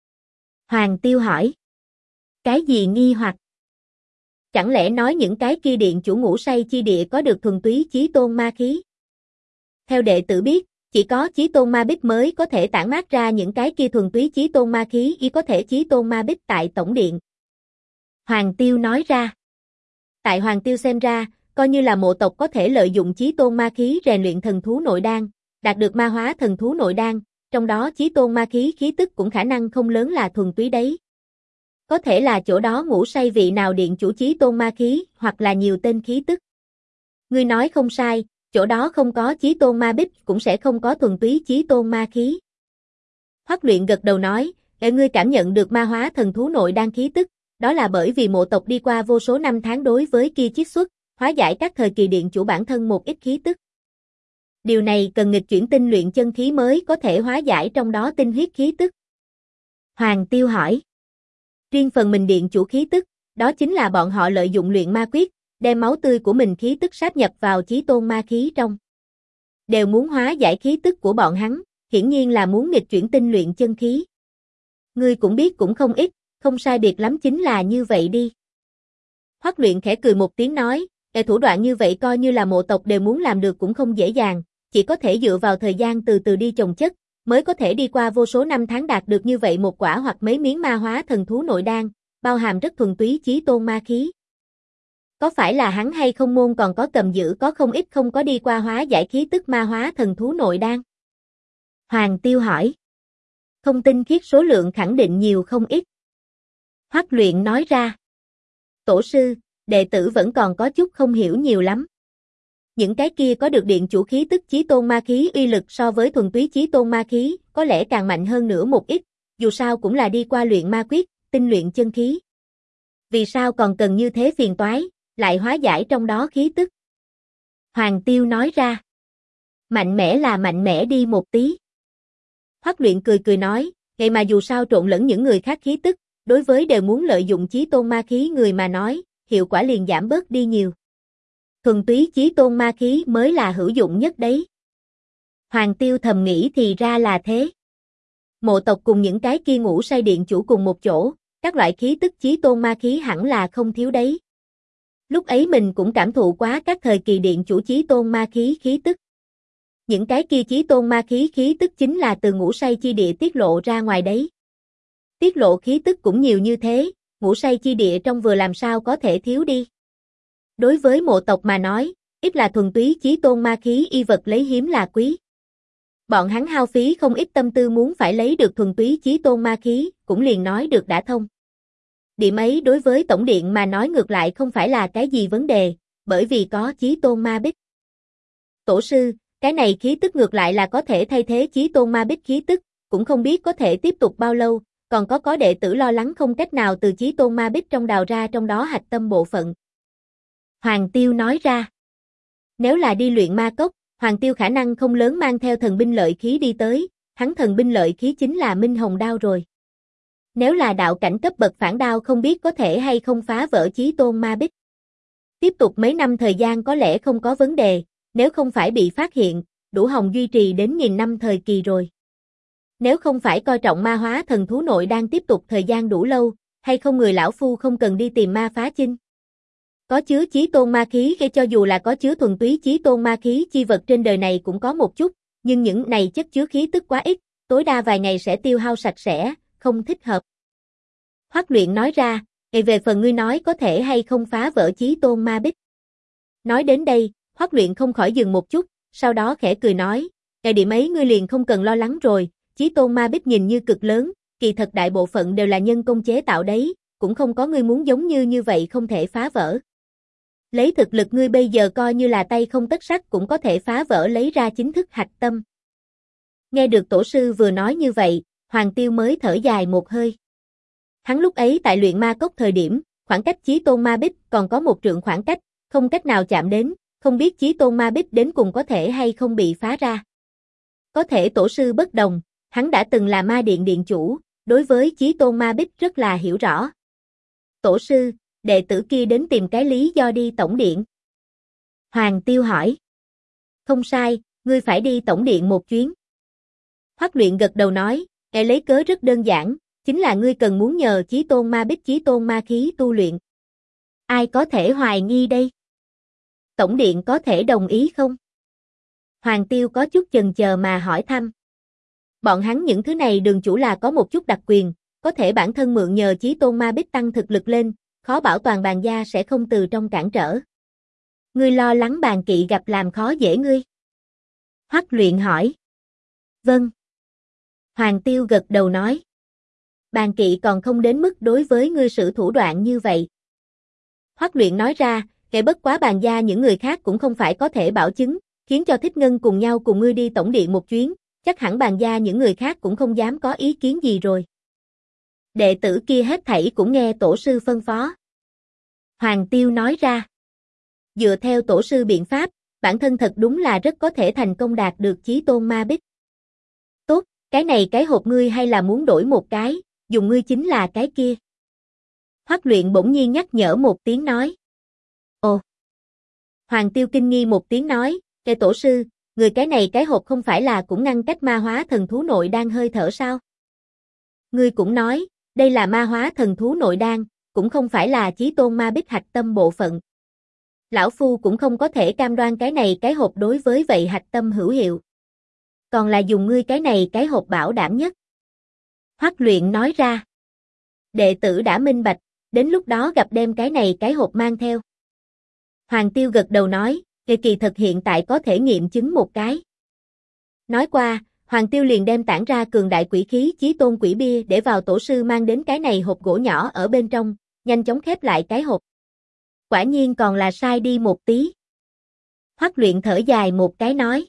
Hoàng Tiêu hỏi. Cái gì nghi hoặc? Chẳng lẽ nói những cái kia điện chủ ngũ say chi địa có được thuần túy chí tôn ma khí? Theo đệ tử biết, chỉ có chí tôn ma bích mới có thể tản mát ra những cái kia thuần túy chí tôn ma khí y có thể chí tôn ma bích tại tổng điện. Hoàng Tiêu nói ra. Tại Hoàng Tiêu xem ra, coi như là mộ tộc có thể lợi dụng chí tôn ma khí rèn luyện thần thú nội đan, đạt được ma hóa thần thú nội đan, trong đó chí tôn ma khí khí tức cũng khả năng không lớn là thuần túy đấy. Có thể là chỗ đó ngủ say vị nào điện chủ chí tôn ma khí, hoặc là nhiều tên khí tức. Ngươi nói không sai, chỗ đó không có chí tôn ma bích cũng sẽ không có thuần túy chí tôn ma khí. Hoắc Luyện gật đầu nói, để ngươi cảm nhận được ma hóa thần thú nội đan khí tức, đó là bởi vì mộ tộc đi qua vô số năm tháng đối với kia chiết xuất, hóa giải các thời kỳ điện chủ bản thân một ít khí tức. Điều này cần nghịch chuyển tinh luyện chân khí mới có thể hóa giải trong đó tinh huyết khí tức. Hoàng Tiêu hỏi. Riêng phần mình điện chủ khí tức, đó chính là bọn họ lợi dụng luyện ma quyết, đem máu tươi của mình khí tức sáp nhập vào chí tôn ma khí trong. Đều muốn hóa giải khí tức của bọn hắn, hiển nhiên là muốn nghịch chuyển tinh luyện chân khí. Ngươi cũng biết cũng không ít, không sai biệt lắm chính là như vậy đi. Hoắc Luyện khẽ cười một tiếng nói, thủ đoạn như vậy coi như là mộ tộc đều muốn làm được cũng không dễ dàng, chỉ có thể dựa vào thời gian từ từ đi chồng chất, mới có thể đi qua vô số năm tháng đạt được như vậy một quả hoặc mấy miếng ma hóa thần thú nội đan, bao hàm rất thuần túy chí tôn ma khí. Có phải là hắn hay không môn còn có cầm giữ có không ít không có đi qua hóa giải khí tức ma hóa thần thú nội đan? Hoàng Tiêu hỏi. Không tinh khiết số lượng khẳng định nhiều không ít. Hoắc Luyện nói ra. Tổ sư, đệ tử vẫn còn có chút không hiểu nhiều lắm. Những cái kia có được điện chủ khí tức chí tôn ma khí uy lực so với thuần túy chí tôn ma khí, có lẽ càng mạnh hơn nữa một ít, dù sao cũng là đi qua luyện ma quyết, tinh luyện chân khí. Vì sao còn cần như thế phiền toái, lại hóa giải trong đó khí tức? Hoàng Tiêu nói ra. Mạnh mẽ là mạnh mẽ đi một tí. Hoắc Luyện cười cười nói, vậy mà dù sao trộn lẫn những người khác khí tức, đối với đều muốn lợi dụng chí tôn ma khí người mà nói, hiệu quả liền giảm bớt đi nhiều. Thuần túy chí tôn ma khí mới là hữu dụng nhất đấy. Hoàng Tiêu thầm nghĩ thì ra là thế. Mộ tộc cùng những cái kia ngủ say điện chủ cùng một chỗ, các loại khí tức chí tôn ma khí hẳn là không thiếu đấy. Lúc ấy mình cũng cảm thụ quá các thời kỳ điện chủ chí tôn ma khí khí tức. Những cái kia chí tôn ma khí tức chính là từ ngủ say chi địa tiết lộ ra ngoài đấy. Tiết lộ khí tức cũng nhiều như thế, ngủ say chi địa trong vừa làm sao có thể thiếu đi. Đối với mộ tộc mà nói, ít là thuần túy chí tôn ma khí y vật lấy hiếm là quý. Bọn hắn hao phí không ít tâm tư muốn phải lấy được thuần túy chí tôn ma khí, cũng liền nói được đã thông. Điểm ấy đối với tổng điện mà nói ngược lại không phải là cái gì vấn đề, bởi vì có chí tôn ma bích. Tổ sư, cái này khí tức ngược lại là có thể thay thế chí tôn ma bích khí tức, cũng không biết có thể tiếp tục bao lâu, còn có đệ tử lo lắng không cách nào từ chí tôn ma bích trong đào ra trong đó hạch tâm bộ phận. Hoàng Tiêu nói ra. Nếu là đi luyện ma cốc, Hoàng Tiêu khả năng không lớn mang theo thần binh lợi khí đi tới, hắn thần binh lợi khí chính là Minh Hồng đao rồi. Nếu là đạo cảnh cấp bậc phản đao không biết có thể hay không phá vỡ chí tôn ma bích. Tiếp tục mấy năm thời gian có lẽ không có vấn đề, nếu không phải bị phát hiện, đủ hồng duy trì đến 1000 năm thời kỳ rồi. Nếu không phải coi trọng ma hóa thần thú nội đang tiếp tục thời gian đủ lâu, hay không người lão phu không cần đi tìm ma phá chinh. Có chứa chí tôn ma khí cho dù là có chứa thuần túy chí tôn ma khí chi vật trên đời này cũng có một chút, nhưng những này chất chứa khí tức quá ít, tối đa vài ngày sẽ tiêu hao sạch sẽ, không thích hợp. Hoắc Luyện nói ra, về phần ngươi nói có thể hay không phá vỡ chí tôn ma bích. Nói đến đây, Hoắc Luyện không khỏi dừng một chút, sau đó khẽ cười nói, cái điểm ấy ngươi liền không cần lo lắng rồi, chí tôn ma bích nhìn như cực lớn, kỳ thật đại bộ phận đều là nhân công chế tạo đấy, cũng không có ngươi muốn giống như vậy không thể phá vỡ. Lấy thực lực ngươi bây giờ coi như là tay không tất sắt cũng có thể phá vỡ lấy ra chính thức hạch tâm. Nghe được tổ sư vừa nói như vậy, Hoàng Tiêu mới thở dài một hơi. Hắn lúc ấy tại luyện ma cốc thời điểm, khoảng cách chí tôn ma bích còn có một trượng khoảng cách, không cách nào chạm đến, không biết chí tôn ma bích đến cùng có thể hay không bị phá ra. Có thể tổ sư bất đồng, hắn đã từng là ma điện điện chủ, đối với chí tôn ma bích rất là hiểu rõ. Tổ sư, đệ tử kia đến tìm cái lý do đi tổng điện. Hoàng Tiêu hỏi. Không sai, ngươi phải đi tổng điện một chuyến. Hoắc Luyện gật đầu nói, lấy cớ rất đơn giản, chính là ngươi cần muốn nhờ chí tôn ma bích chí tôn ma khí tu luyện. Ai có thể hoài nghi đây? Tổng điện có thể đồng ý không? Hoàng Tiêu có chút chần chờ mà hỏi thăm. Bọn hắn những thứ này đường chủ là có một chút đặc quyền, có thể bản thân mượn nhờ chí tôn ma bích tăng thực lực lên, khó bảo toàn bàn gia sẽ không từ trong cản trở. Ngươi lo lắng bàn kỵ gặp làm khó dễ ngươi? Hoắc Luyện hỏi. Vâng. Hoàng Tiêu gật đầu nói. Bàn kỵ còn không đến mức đối với ngươi sử thủ đoạn như vậy. Hoắc Luyện nói ra, kể bất quá bàn gia những người khác cũng không phải có thể bảo chứng, khiến cho Thích Ngân cùng nhau cùng ngươi đi tổng điện một chuyến, chắc hẳn bàn gia những người khác cũng không dám có ý kiến gì rồi. Đệ tử kia hết thảy cũng nghe tổ sư phân phó. Hoàng Tiêu nói ra. Dựa theo tổ sư biện pháp, bản thân thật đúng là rất có thể thành công đạt được chí tôn ma bích. Tốt, cái này cái hộp ngươi hay là muốn đổi một cái, dùng ngươi chính là cái kia. Hoắc Luyện bỗng nhiên nhắc nhở một tiếng nói. Ồ. Hoàng Tiêu kinh nghi một tiếng nói, cái tổ sư, người cái này cái hộp không phải là cũng ngăn cách ma hóa thần thú nội đang hơi thở sao? Ngươi cũng nói, đây là ma hóa thần thú nội đan, cũng không phải là chí tôn ma bích hạch tâm bộ phận. Lão Phu cũng không có thể cam đoan cái này cái hộp đối với vậy hạch tâm hữu hiệu. Còn là dùng ngươi cái này cái hộp bảo đảm nhất. Hoắc Luyện nói ra. Đệ tử đã minh bạch, đến lúc đó gặp đem cái này cái hộp mang theo. Hoàng Tiêu gật đầu nói, kỳ thật hiện tại có thể nghiệm chứng một cái. Nói qua, Hoàng Tiêu liền đem tản ra cường đại quỷ khí chí tôn quỷ bia để vào tổ sư mang đến cái này hộp gỗ nhỏ ở bên trong, nhanh chóng khép lại cái hộp. Quả nhiên còn là sai đi một tí. Hoắc Luyện thở dài một cái nói.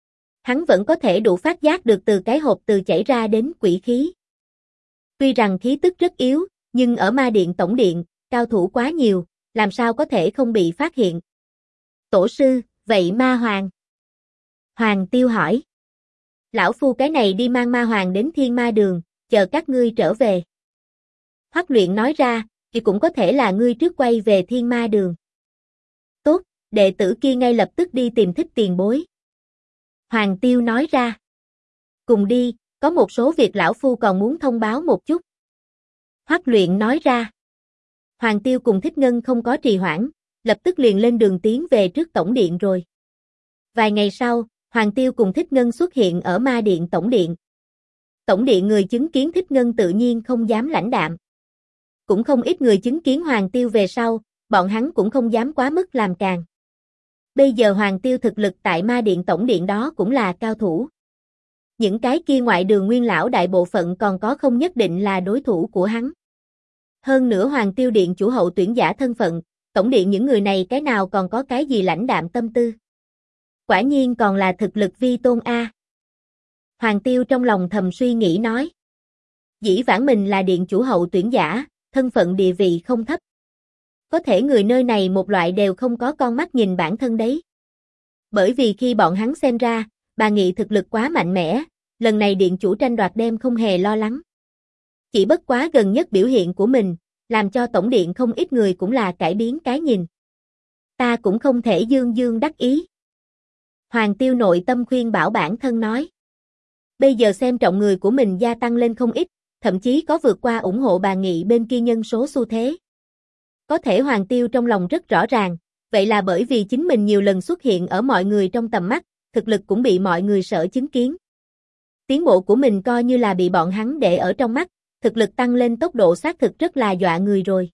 Hắn vẫn có thể đủ phát giác được từ cái hộp từ chảy ra đến quỷ khí. Tuy rằng khí tức rất yếu, nhưng ở ma điện tổng điện, cao thủ quá nhiều, làm sao có thể không bị phát hiện. Tổ sư, vậy ma hoàng? Hoàng Tiêu hỏi. Lão phu cái này đi mang ma hoàng đến thiên ma đường, chờ các ngươi trở về. Hoắc Luyện nói ra, thì cũng có thể là ngươi trước quay về thiên ma đường. Tốt, đệ tử kia ngay lập tức đi tìm Thích tiền bối. Hoàng Tiêu nói ra. Cùng đi, có một số việc lão phu còn muốn thông báo một chút. Hoắc Luyện nói ra. Hoàng Tiêu cùng Thích Ngân không có trì hoãn, lập tức liền lên đường tiến về trước tổng điện rồi. Vài ngày sau, Hoàng Tiêu cùng Thích Ngân xuất hiện ở ma điện tổng điện. Tổng điện người chứng kiến Thích Ngân tự nhiên không dám lãnh đạm. Cũng không ít người chứng kiến Hoàng Tiêu về sau, bọn hắn cũng không dám quá mức làm càng. Bây giờ Hoàng Tiêu thực lực tại ma điện tổng điện đó cũng là cao thủ. Những cái kia ngoại đường nguyên lão đại bộ phận còn có không nhất định là đối thủ của hắn. Hơn nữa Hoàng Tiêu điện chủ hậu tuyển giả thân phận, tổng điện những người này cái nào còn có cái gì lãnh đạm tâm tư. Quả nhiên còn là thực lực vi tôn a. Hoàng Tiêu trong lòng thầm suy nghĩ nói. Dĩ vãng mình là điện chủ hậu tuyển giả, thân phận địa vị không thấp. Có thể người nơi này một loại đều không có con mắt nhìn bản thân đấy. Bởi vì khi bọn hắn xem ra, bà Nghị thực lực quá mạnh mẽ, lần này điện chủ tranh đoạt đêm không hề lo lắng. Chỉ bất quá gần nhất biểu hiện của mình, làm cho tổng điện không ít người cũng là cải biến cái nhìn. Ta cũng không thể dương dương đắc ý. Hoàng Tiêu nội tâm khuyên bảo bản thân nói. Bây giờ xem trọng người của mình gia tăng lên không ít, thậm chí có vượt qua ủng hộ bà Nghị bên kia nhân số xu thế. Có thể Hoàng Tiêu trong lòng rất rõ ràng, vậy là bởi vì chính mình nhiều lần xuất hiện ở mọi người trong tầm mắt, thực lực cũng bị mọi người sợ chứng kiến. Tiến bộ của mình coi như là bị bọn hắn để ở trong mắt, thực lực tăng lên tốc độ xác thực rất là dọa người rồi.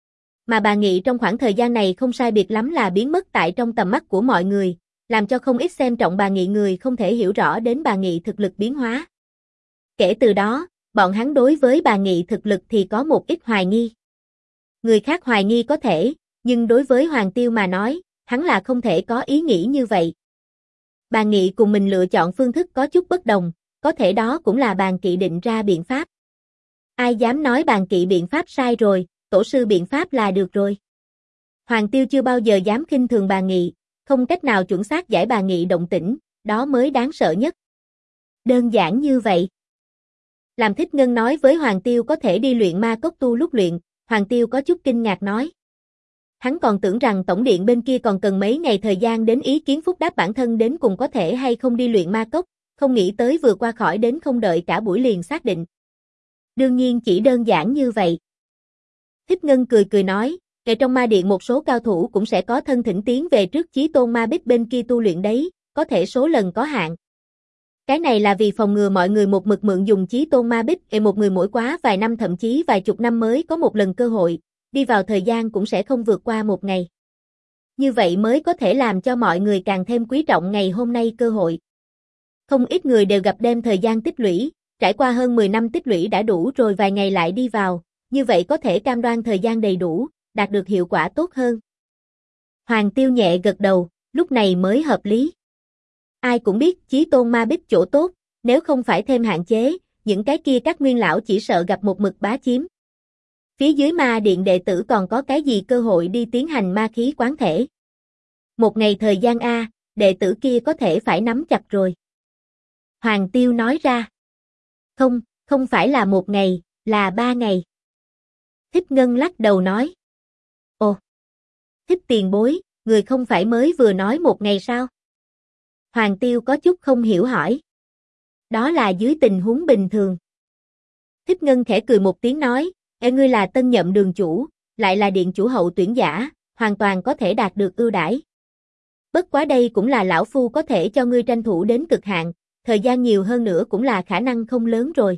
Mà bà Nghị trong khoảng thời gian này không sai biệt lắm là biến mất tại trong tầm mắt của mọi người, làm cho không ít xem trọng bà Nghị người không thể hiểu rõ đến bà Nghị thực lực biến hóa. Kể từ đó, bọn hắn đối với bà Nghị thực lực thì có một ít hoài nghi. Người khác hoài nghi có thể, nhưng đối với Hoàng Tiêu mà nói, hắn là không thể có ý nghĩ như vậy. Bà Nghị cùng mình lựa chọn phương thức có chút bất đồng, có thể đó cũng là bàn kỵ định ra biện pháp. Ai dám nói bàn kỵ biện pháp sai rồi, tổ sư biện pháp là được rồi. Hoàng Tiêu chưa bao giờ dám khinh thường bà Nghị, không cách nào chuẩn xác giải bà Nghị động tĩnh, đó mới đáng sợ nhất. Đơn giản như vậy. Làm Thích Ngân nói với Hoàng Tiêu có thể đi luyện ma cốc tu lúc luyện, Hoàng Tiêu có chút kinh ngạc nói. Hắn còn tưởng rằng tổng điện bên kia còn cần mấy ngày thời gian đến ý kiến phúc đáp bản thân đến cùng có thể hay không đi luyện ma cốc, không nghĩ tới vừa qua khỏi đến không đợi cả buổi liền xác định. Đương nhiên chỉ đơn giản như vậy. Thích Ngân cười cười nói, ngày trong ma điện một số cao thủ cũng sẽ có thân thỉnh tiến về trước Chí Tôn Ma Bích bên kia tu luyện đấy, có thể số lần có hạn. Cái này là vì phòng ngừa mọi người một mực mượn dùng Chí Tôn Ma Bích, một người mỗi quá vài năm thậm chí vài chục năm mới có một lần cơ hội, đi vào thời gian cũng sẽ không vượt qua một ngày. Như vậy mới có thể làm cho mọi người càng thêm quý trọng ngày hôm nay cơ hội. Không ít người đều gặp đêm thời gian tích lũy, trải qua hơn 10 năm tích lũy đã đủ rồi vài ngày lại đi vào, như vậy có thể cam đoan thời gian đầy đủ, đạt được hiệu quả tốt hơn. Hoàng Tiêu nhẹ gật đầu, lúc này mới hợp lý. Ai cũng biết Chí Tôn Ma Bích chỗ tốt, nếu không phải thêm hạn chế, những cái kia các nguyên lão chỉ sợ gặp một mực bá chiếm. Phía dưới ma điện đệ tử còn có cái gì cơ hội đi tiến hành ma khí quán thể. Một ngày thời gian A, đệ tử kia có thể phải nắm chặt rồi. Hoàng Tiêu nói ra. Không, không phải là một ngày, là 3 ngày. Thích Ngân lắc đầu nói. Ồ, Thích tiền bối, người không phải mới vừa nói một ngày sao? Hoàng Tiêu có chút không hiểu hỏi. Đó là dưới tình huống bình thường. Thích Ngân khẽ cười một tiếng nói, ngươi là tân nhậm đường chủ, lại là điện chủ hậu tuyển giả, hoàn toàn có thể đạt được ưu đãi. Bất quá đây cũng là lão phu có thể cho ngươi tranh thủ đến cực hạn, thời gian nhiều hơn nữa cũng là khả năng không lớn rồi.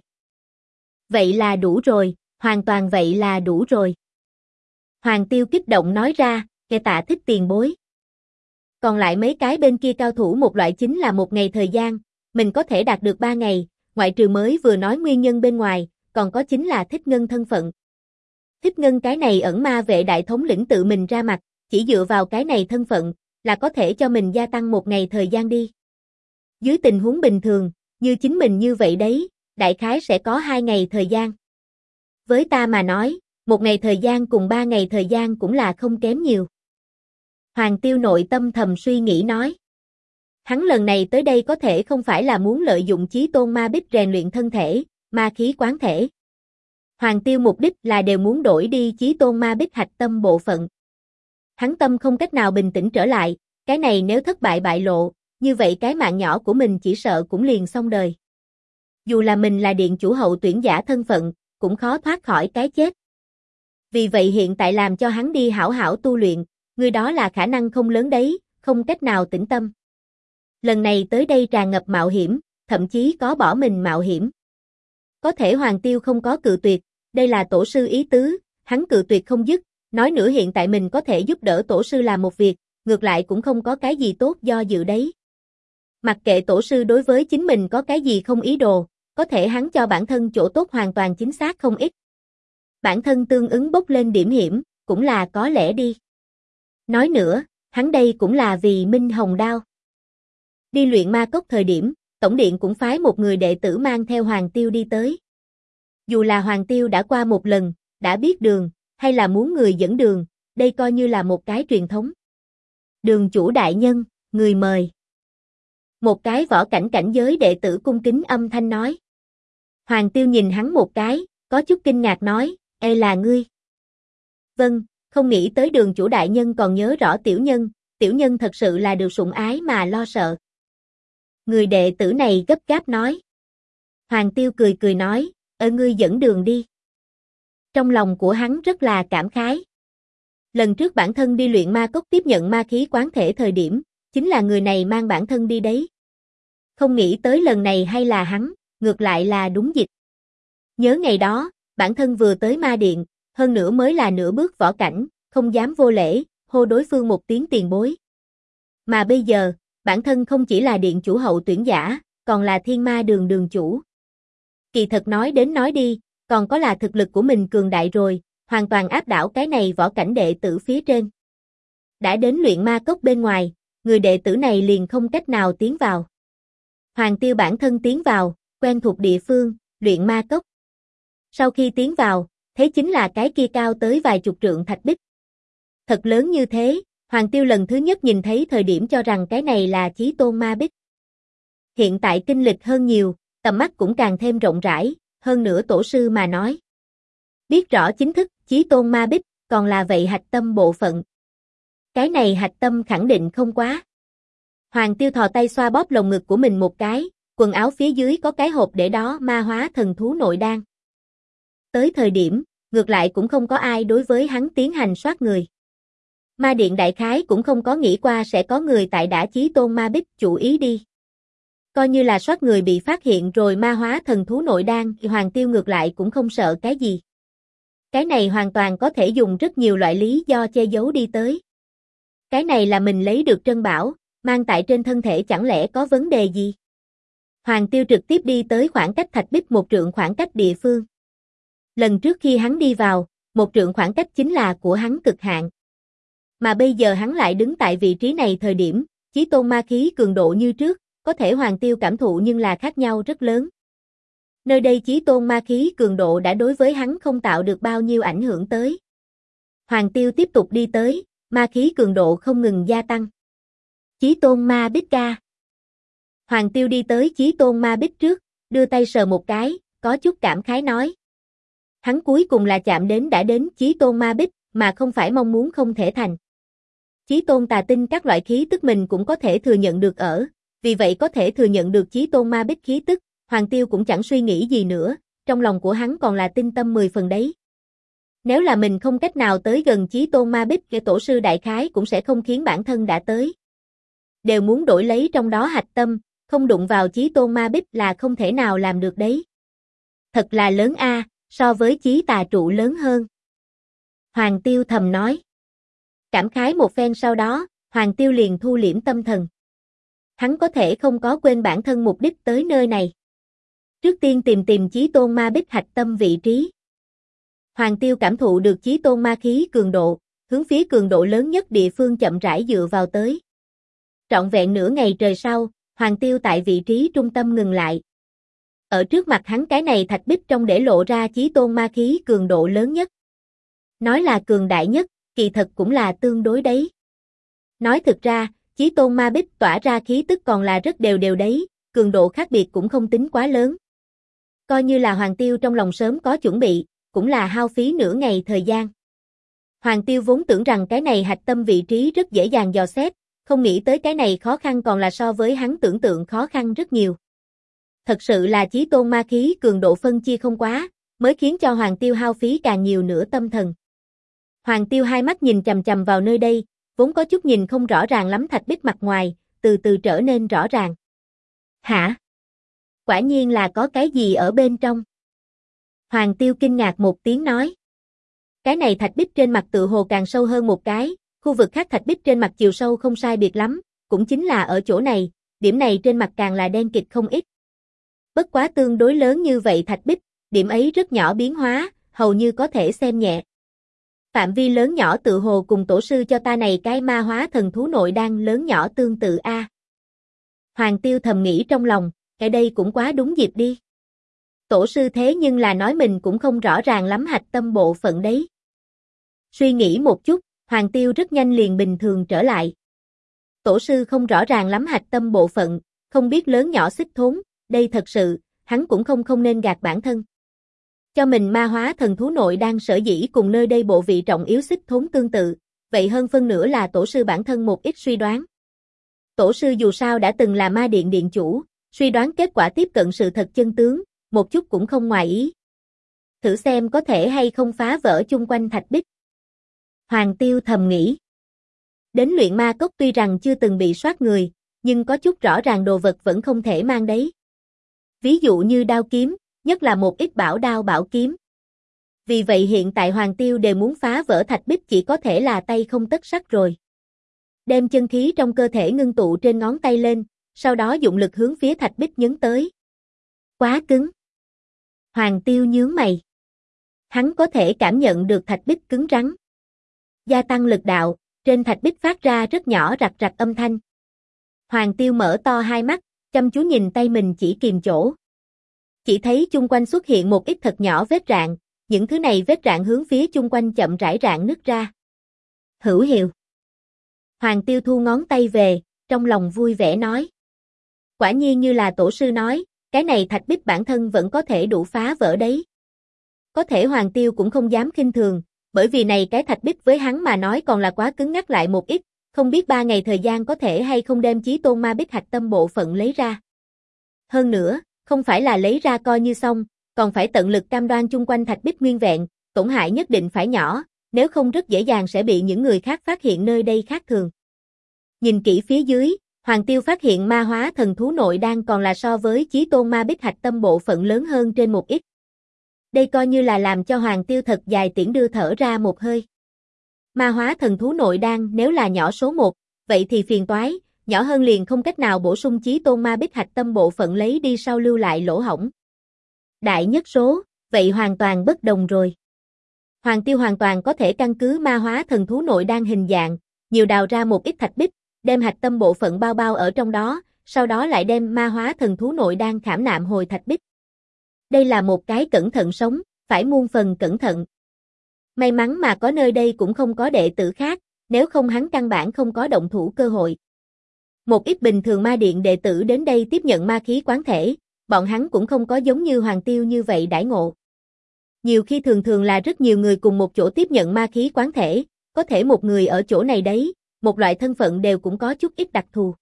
Vậy là đủ rồi, hoàn toàn vậy là đủ rồi. Hoàng Tiêu kích động nói ra, nghe tạ Thích tiền bối. Còn lại mấy cái bên kia cao thủ một loại chính là một ngày thời gian, mình có thể đạt được 3 ngày, ngoại trừ mới vừa nói nguyên nhân bên ngoài, còn có chính là Thích Ngân thân phận. Thích Ngân cái này ẩn ma vệ đại thống lĩnh tự mình ra mặt, chỉ dựa vào cái này thân phận, là có thể cho mình gia tăng một ngày thời gian đi. Dưới tình huống bình thường, như chính mình như vậy đấy, đại khái sẽ có 2 ngày thời gian. Với ta mà nói, 1 ngày thời gian cùng 3 ngày thời gian cũng là không kém nhiều. Hoàng Tiêu nội tâm thầm suy nghĩ nói. Hắn lần này tới đây có thể không phải là muốn lợi dụng Chí Tôn Ma Bích rèn luyện thân thể, ma khí quán thể. Hoàng Tiêu mục đích là đều muốn đổi đi Chí Tôn Ma Bích hạch tâm bộ phận. Hắn tâm không cách nào bình tĩnh trở lại, cái này nếu thất bại bại lộ, như vậy cái mạng nhỏ của mình chỉ sợ cũng liền xong đời. Dù là mình là điện chủ hậu tuyển giả thân phận, cũng khó thoát khỏi cái chết. Vì vậy hiện tại làm cho hắn đi hảo hảo tu luyện, người đó là khả năng không lớn đấy, không cách nào tĩnh tâm. Lần này tới đây tràn ngập mạo hiểm, thậm chí có bỏ mình mạo hiểm. Có thể Hoàng Tiêu không có cự tuyệt, đây là tổ sư ý tứ, hắn cự tuyệt không dứt, nói nữa hiện tại mình có thể giúp đỡ tổ sư làm một việc, ngược lại cũng không có cái gì tốt do dự đấy. Mặc kệ tổ sư đối với chính mình có cái gì không ý đồ, có thể hắn cho bản thân chỗ tốt hoàn toàn chính xác không ít. Bản thân tương ứng bốc lên điểm hiểm, cũng là có lẽ đi. Nói nữa, hắn đây cũng là vì Minh Hồng Đao. Đi luyện ma cốc thời điểm, Tổng điện cũng phái một người đệ tử mang theo Hoàng Tiêu đi tới. Dù là Hoàng Tiêu đã qua một lần, đã biết đường, hay là muốn người dẫn đường, đây coi như là một cái truyền thống. Đường chủ đại nhân, người mời. Một cái võ cảnh cảnh giới đệ tử cung kính âm thanh nói. Hoàng Tiêu nhìn hắn một cái, có chút kinh ngạc nói, ê là ngươi. Vâng, không nghĩ tới đường chủ đại nhân còn nhớ rõ tiểu nhân thật sự là được sủng ái mà lo sợ. Người đệ tử này gấp gáp nói. Hoàng Tiêu cười cười nói, ngươi dẫn đường đi. Trong lòng của hắn rất là cảm khái. Lần trước bản thân đi luyện ma cốc tiếp nhận ma khí quán thể thời điểm, chính là người này mang bản thân đi đấy. Không nghĩ tới lần này hay là hắn, ngược lại là đúng dịch. Nhớ ngày đó, bản thân vừa tới ma điện, hơn nữa mới là nửa bước võ cảnh, không dám vô lễ, hô đối phương một tiếng tiền bối. Mà bây giờ, bản thân không chỉ là điện chủ hậu tuyển giả, còn là thiên ma đường đường chủ. Kỳ thật nói đến nói đi, còn có là thực lực của mình cường đại rồi, hoàn toàn áp đảo cái này võ cảnh đệ tử phía trên. Đã đến luyện ma cốc bên ngoài, người đệ tử này liền không cách nào tiến vào. Hoàng Tiêu bản thân tiến vào, quen thuộc địa phương, luyện ma cốc. Sau khi tiến vào, thấy chính là cái kia cao tới vài chục trượng thạch bích. Thật lớn như thế, Hoàng Tiêu lần thứ nhất nhìn thấy thời điểm cho rằng cái này là Chí Tôn Ma Bích. Hiện tại kinh lịch hơn nhiều, tầm mắt cũng càng thêm rộng rãi, hơn nữa tổ sư mà nói. Biết rõ chính thức, Chí Tôn Ma Bích, còn là vậy hạch tâm bộ phận. Cái này hạch tâm khẳng định không quá. Hoàng Tiêu thò tay xoa bóp lồng ngực của mình một cái, quần áo phía dưới có cái hộp để đó ma hóa thần thú nội đan. Tới thời điểm, ngược lại cũng không có ai đối với hắn tiến hành soát người. Ma điện đại khái cũng không có nghĩ qua sẽ có người tại đã Chí Tôn Ma Bích chủ ý đi. Coi như là soát người bị phát hiện rồi ma hóa thần thú nội đan, Hoàng Tiêu ngược lại cũng không sợ cái gì. Cái này hoàn toàn có thể dùng rất nhiều loại lý do che giấu đi tới. Cái này là mình lấy được trân bảo, mang tại trên thân thể chẳng lẽ có vấn đề gì? Hoàng Tiêu trực tiếp đi tới khoảng cách thạch bích 1 trượng khoảng cách địa phương. Lần trước khi hắn đi vào, 1 trượng khoảng cách chính là của hắn cực hạn. Mà bây giờ hắn lại đứng tại vị trí này thời điểm, Chí Tôn ma khí cường độ như trước, có thể Hoàng Tiêu cảm thụ nhưng là khác nhau rất lớn. Nơi đây Chí Tôn ma khí cường độ đã đối với hắn không tạo được bao nhiêu ảnh hưởng tới. Hoàng Tiêu tiếp tục đi tới, ma khí cường độ không ngừng gia tăng. Chí Tôn Ma Bích ca. Hoàng Tiêu đi tới Chí Tôn Ma Bích trước, đưa tay sờ một cái, có chút cảm khái nói. Hắn cuối cùng là chạm đến đã đến Chí Tôn Ma Bích, mà không phải mong muốn không thể thành. Chí Tôn tà tinh các loại khí tức mình cũng có thể thừa nhận được ở, vì vậy có thể thừa nhận được Chí Tôn Ma Bích khí tức, Hoàng Tiêu cũng chẳng suy nghĩ gì nữa, trong lòng của hắn còn là tinh tâm 10 phần đấy. Nếu là mình không cách nào tới gần Chí Tôn Ma Bích, cái tổ sư đại khái cũng sẽ không khiến bản thân đã tới. Đều muốn đổi lấy trong đó hạch tâm, không đụng vào Chí Tôn Ma Bích là không thể nào làm được đấy. Thật là lớn a, so với Chí Tà trụ lớn hơn. Hoàng Tiêu thầm nói. Cảm khái một phen sau đó, Hoàng Tiêu liền thu liễm tâm thần. Hắn có thể không có quên bản thân mục đích tới nơi này. Trước tiên tìm Chí Tôn Ma Bích hạch tâm vị trí. Hoàng Tiêu cảm thụ được Chí Tôn ma khí cường độ, hướng phía cường độ lớn nhất địa phương chậm rãi dựa vào tới. Trọn vẹn nửa ngày trời sau, Hoàng Tiêu tại vị trí trung tâm ngừng lại. Ở trước mặt hắn cái này thạch bích trong để lộ ra chí tôn ma khí cường độ lớn nhất. Nói là cường đại nhất, kỳ thật cũng là tương đối đấy. Nói thực ra, chí tôn ma bích tỏa ra khí tức còn là rất đều đều đấy, cường độ khác biệt cũng không tính quá lớn. Coi như là Hoàng Tiêu trong lòng sớm có chuẩn bị, cũng là hao phí nửa ngày thời gian. Hoàng Tiêu vốn tưởng rằng cái này hạch tâm vị trí rất dễ dàng dò xét, không nghĩ tới cái này khó khăn còn là so với hắn tưởng tượng khó khăn rất nhiều. Thật sự là chí tôn ma khí cường độ phân chia không quá, mới khiến cho Hoàng Tiêu hao phí càng nhiều nữa tâm thần. Hoàng Tiêu hai mắt nhìn chằm chằm vào nơi đây, vốn có chút nhìn không rõ ràng lắm thạch bích mặt ngoài, từ từ trở nên rõ ràng. Hả? Quả nhiên là có cái gì ở bên trong. Hoàng Tiêu kinh ngạc một tiếng nói. Cái này thạch bích trên mặt tự hồ càng sâu hơn một cái, khu vực khác thạch bích trên mặt chiều sâu không sai biệt lắm, cũng chính là ở chỗ này, điểm này trên mặt càng là đen kịt không ít. Bất quá tương đối lớn như vậy thạch bích, điểm ấy rất nhỏ biến hóa, hầu như có thể xem nhẹ. Phạm vi lớn nhỏ tự hồ cùng tổ sư cho ta này cái ma hóa thần thú nội đan lớn nhỏ tương tự a. Hoàng Tiêu thầm nghĩ trong lòng, cái đây cũng quá đúng dịp đi. Tổ sư thế nhưng là nói mình cũng không rõ ràng lắm hạch tâm bộ phận đấy. Suy nghĩ một chút, Hoàng Tiêu rất nhanh liền bình thường trở lại. Tổ sư không rõ ràng lắm hạch tâm bộ phận, không biết lớn nhỏ xích thốn, đây thật sự, hắn cũng không nên gạt bản thân. Cho mình ma hóa thần thú nội đang sở dĩ cùng nơi đây bộ vị trọng yếu xích thốn tương tự, vậy hơn phân nửa là tổ sư bản thân một ít suy đoán. Tổ sư dù sao đã từng là ma điện điện chủ, suy đoán kết quả tiếp cận sự thật chân tướng, một chút cũng không ngoài ý. Thử xem có thể hay không phá vỡ chung quanh thạch bích. Hoàng Tiêu thầm nghĩ. Đến luyện ma cốc tuy rằng chưa từng bị soát người, nhưng có chút rõ ràng đồ vật vẫn không thể mang đấy. Ví dụ như đao kiếm, nhất là một ít bảo đao bảo kiếm. Vì vậy hiện tại Hoàng Tiêu đều muốn phá vỡ thạch bích chỉ có thể là tay không tất sắt rồi. Đem chân khí trong cơ thể ngưng tụ trên ngón tay lên, sau đó dụng lực hướng phía thạch bích nhấn tới. Quá cứng. Hoàng Tiêu nhướng mày. Hắn có thể cảm nhận được thạch bích cứng rắn. Gia tăng lực đạo, trên thạch bích phát ra rất nhỏ rạc rạc âm thanh. Hoàng Tiêu mở to hai mắt, chăm chú nhìn tay mình chỉ kìm chỗ. Chỉ thấy chung quanh xuất hiện một ít thật nhỏ vết rạn, những thứ này vết rạn hướng phía chung quanh chậm rãi rạn nứt ra. Hữu hiệu. Hoàng Tiêu thu ngón tay về, trong lòng vui vẻ nói. Quả nhiên như là tổ sư nói, cái này thạch bích bản thân vẫn có thể đủ phá vỡ đấy. Có thể Hoàng Tiêu cũng không dám khinh thường, bởi vì này cái thạch bích với hắn mà nói còn là quá cứng ngắc lại một ít, không biết 3 ngày thời gian có thể hay không đem chí tôn ma bích hạch tâm bộ phận lấy ra. Hơn nữa, không phải là lấy ra coi như xong, còn phải tận lực cam đoan chung quanh thạch bích nguyên vẹn, tổn hại nhất định phải nhỏ, nếu không rất dễ dàng sẽ bị những người khác phát hiện nơi đây khác thường. Nhìn kỹ phía dưới, Hoàng Tiêu phát hiện ma hóa thần thú nội đan còn là so với chí tôn ma bích hạch tâm bộ phận lớn hơn trên một ít. Đây coi như là làm cho Hoàng Tiêu thật dài tiễn đưa thở ra một hơi. Ma hóa thần thú nội đan nếu là nhỏ số 1, vậy thì phiền toái, nhỏ hơn liền không cách nào bổ sung chí tôn ma bích hạch tâm bộ phận lấy đi sau lưu lại lỗ hổng. Đại nhất số, vậy hoàn toàn bất đồng rồi. Hoàng Tiêu hoàn toàn có thể căn cứ ma hóa thần thú nội đan hình dạng, nhiều đào ra một ít thạch bích, đem hạch tâm bộ phận bao bao ở trong đó, sau đó lại đem ma hóa thần thú nội đan khảm nạm hồi thạch bích. Đây là một cái cẩn thận sống, phải muôn phần cẩn thận. May mắn mà có nơi đây cũng không có đệ tử khác, nếu không hắn căn bản không có động thủ cơ hội. Một ít bình thường ma điện đệ tử đến đây tiếp nhận ma khí quán thể, bọn hắn cũng không có giống như Hoàng Tiêu như vậy đãi ngộ. Nhiều khi thường là rất nhiều người cùng một chỗ tiếp nhận ma khí quán thể, có thể một người ở chỗ này đấy, một loại thân phận đều cũng có chút ít đặc thù.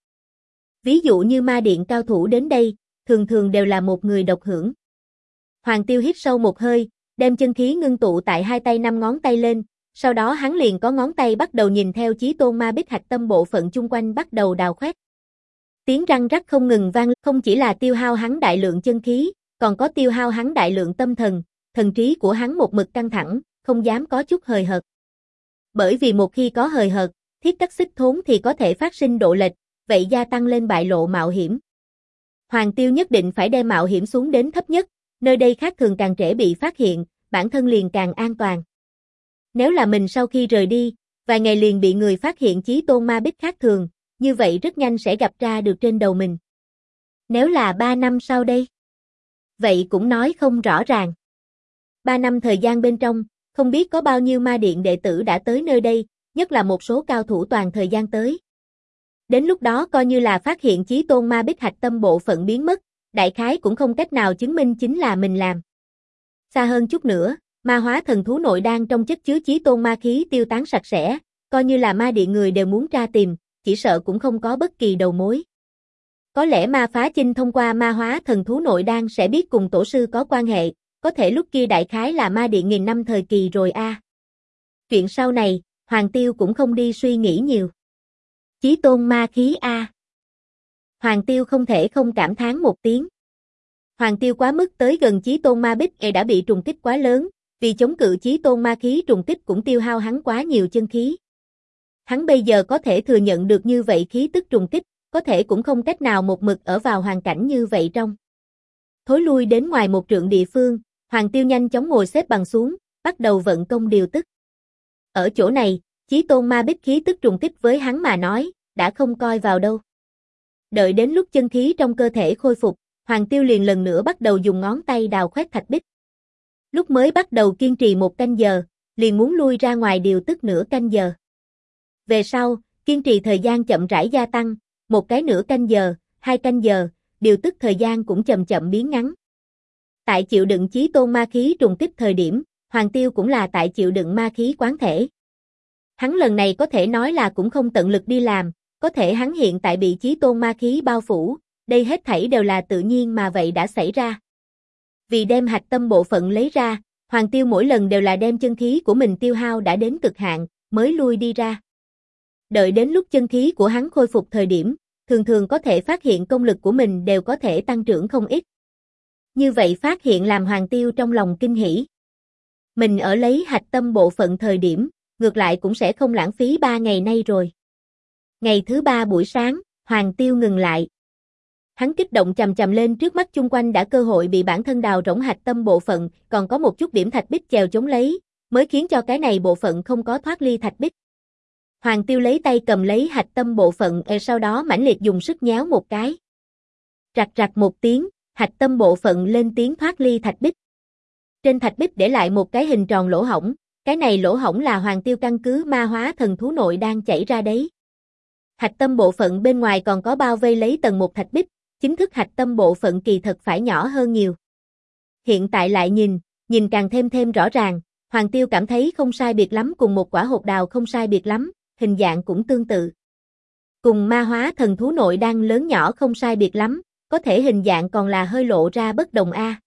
Ví dụ như ma điện cao thủ đến đây, thường đều là một người độc hưởng. Hoàng Tiêu hít sâu một hơi, đem chân khí ngưng tụ tại hai tay 5 ngón tay lên, sau đó hắn liền có ngón tay bắt đầu nhìn theo chí tôn ma bích hạch tâm bộ phận chung quanh bắt đầu đào khoét. Tiếng răng rắc không ngừng vang, không chỉ là tiêu hao hắn đại lượng chân khí, còn có tiêu hao hắn đại lượng tâm thần, thần trí của hắn một mực căng thẳng, không dám có chút hời hợt. Bởi vì một khi có hời hợt, thiết cắt xích thốn thì có thể phát sinh độ lệch, vậy gia tăng lên bại lộ mạo hiểm. Hoàng Tiêu nhất định phải đem mạo hiểm xuống đến thấp nhất, nơi đây khác thường càng trễ bị phát hiện, bản thân liền càng an toàn. Nếu là mình sau khi rời đi, Vài ngày liền bị người phát hiện chí tôn ma bích khác thường, như vậy rất nhanh sẽ gặp ra được trên đầu mình. Nếu là 3 năm sau đây? Vậy cũng nói không rõ ràng. 3 năm thời gian bên trong, không biết có bao nhiêu ma điện đệ tử đã tới nơi đây, nhất là một số cao thủ toàn thời gian tới. Đến lúc đó coi như là phát hiện chí tôn ma bích hạch tâm bộ phận biến mất, đại khái cũng không cách nào chứng minh chính là mình làm. Xa hơn chút nữa, ma hóa thần thú nội đan trong chất chứa chí tôn ma khí tiêu tán sạch sẽ, coi như là ma điện người đều muốn tra tìm, chỉ sợ cũng không có bất kỳ đầu mối. Có lẽ ma phá chinh thông qua ma hóa thần thú nội đan sẽ biết cùng tổ sư có quan hệ, có thể lúc kia đại khái là ma điện nghìn năm thời kỳ rồi a. Chuyện sau này, Hoàng Tiêu cũng không đi suy nghĩ nhiều. Chí tôn ma khí a. Hoàng Tiêu không thể không cảm thán một tiếng. Hoàng Tiêu quá mức tới gần chí tôn ma bích đã bị trùng kích quá lớn, vì chống cự chí tôn ma khí trùng kích cũng tiêu hao hắn quá nhiều chân khí. Hắn bây giờ có thể thừa nhận được như vậy khí tức trùng kích, có thể cũng không cách nào một mực ở vào hoàn cảnh như vậy trong. Thối lui đến ngoài một trượng địa phương, Hoàng Tiêu nhanh chóng ngồi xếp bằng xuống, bắt đầu vận công điều tức. Ở chỗ này, chí tôn ma bích khí tức trùng kích với hắn mà nói, đã không coi vào đâu. Đợi đến lúc chân khí trong cơ thể khôi phục, Hoàng Tiêu liền lần nữa bắt đầu dùng ngón tay đào khoét thạch bích. Lúc mới bắt đầu kiên trì 1 canh giờ, liền muốn lui ra ngoài điều tức nửa canh giờ. Về sau, kiên trì thời gian chậm rãi gia tăng, một cái nửa canh giờ, 2 canh giờ, điều tức thời gian cũng chậm chậm biến ngắn. Tại chịu đựng chí tôn ma khí trùng kích thời điểm, Hoàng Tiêu cũng là tại chịu đựng ma khí quán thể. Hắn lần này có thể nói là cũng không tận lực đi làm, có thể hắn hiện tại bị chí tôn ma khí bao phủ, đây hết thảy đều là tự nhiên mà vậy đã xảy ra. Vì đem hạch tâm bộ phận lấy ra, Hoàng Tiêu mỗi lần đều là đem chân khí của mình tiêu hao đã đến cực hạn, mới lui đi ra. Đợi đến lúc chân khí của hắn khôi phục thời điểm, thường thường có thể phát hiện công lực của mình đều có thể tăng trưởng không ít. Như vậy phát hiện làm Hoàng Tiêu trong lòng kinh hỉ. Mình ở lấy hạch tâm bộ phận thời điểm, ngược lại cũng sẽ không lãng phí 3 ngày nay rồi. Ngày thứ 3 buổi sáng, Hoàng Tiêu ngừng lại. Hắn kích động chầm chầm lên trước mắt chung quanh đã cơ hội bị bản thân đào rỗng hạch tâm bộ phận, còn có một chút điểm thạch bích chèo chống lấy, mới khiến cho cái này bộ phận không có thoát ly thạch bích. Hoàng Tiêu lấy tay cầm lấy hạch tâm bộ phận, sau đó mãnh liệt dùng sức nhéo một cái. Rạch rạch một tiếng, hạch tâm bộ phận lên tiếng thoát ly thạch bích. Trên thạch bích để lại một cái hình tròn lỗ hổng, cái này lỗ hổng là Hoàng Tiêu căn cứ ma hóa thần thú nội đang chảy ra đấy. Hạch tâm bộ phận bên ngoài còn có bao vây lấy tầng một thạch bích, chính thức hạch tâm bộ phận kỳ thật phải nhỏ hơn nhiều. Hiện tại lại nhìn càng thêm rõ ràng, Hoàng Tiêu cảm thấy không sai biệt lắm cùng một quả hột đào không sai biệt lắm, hình dạng cũng tương tự. Cùng ma hóa thần thú nội đang lớn nhỏ không sai biệt lắm, có thể hình dạng còn là hơi lộ ra bất đồng a.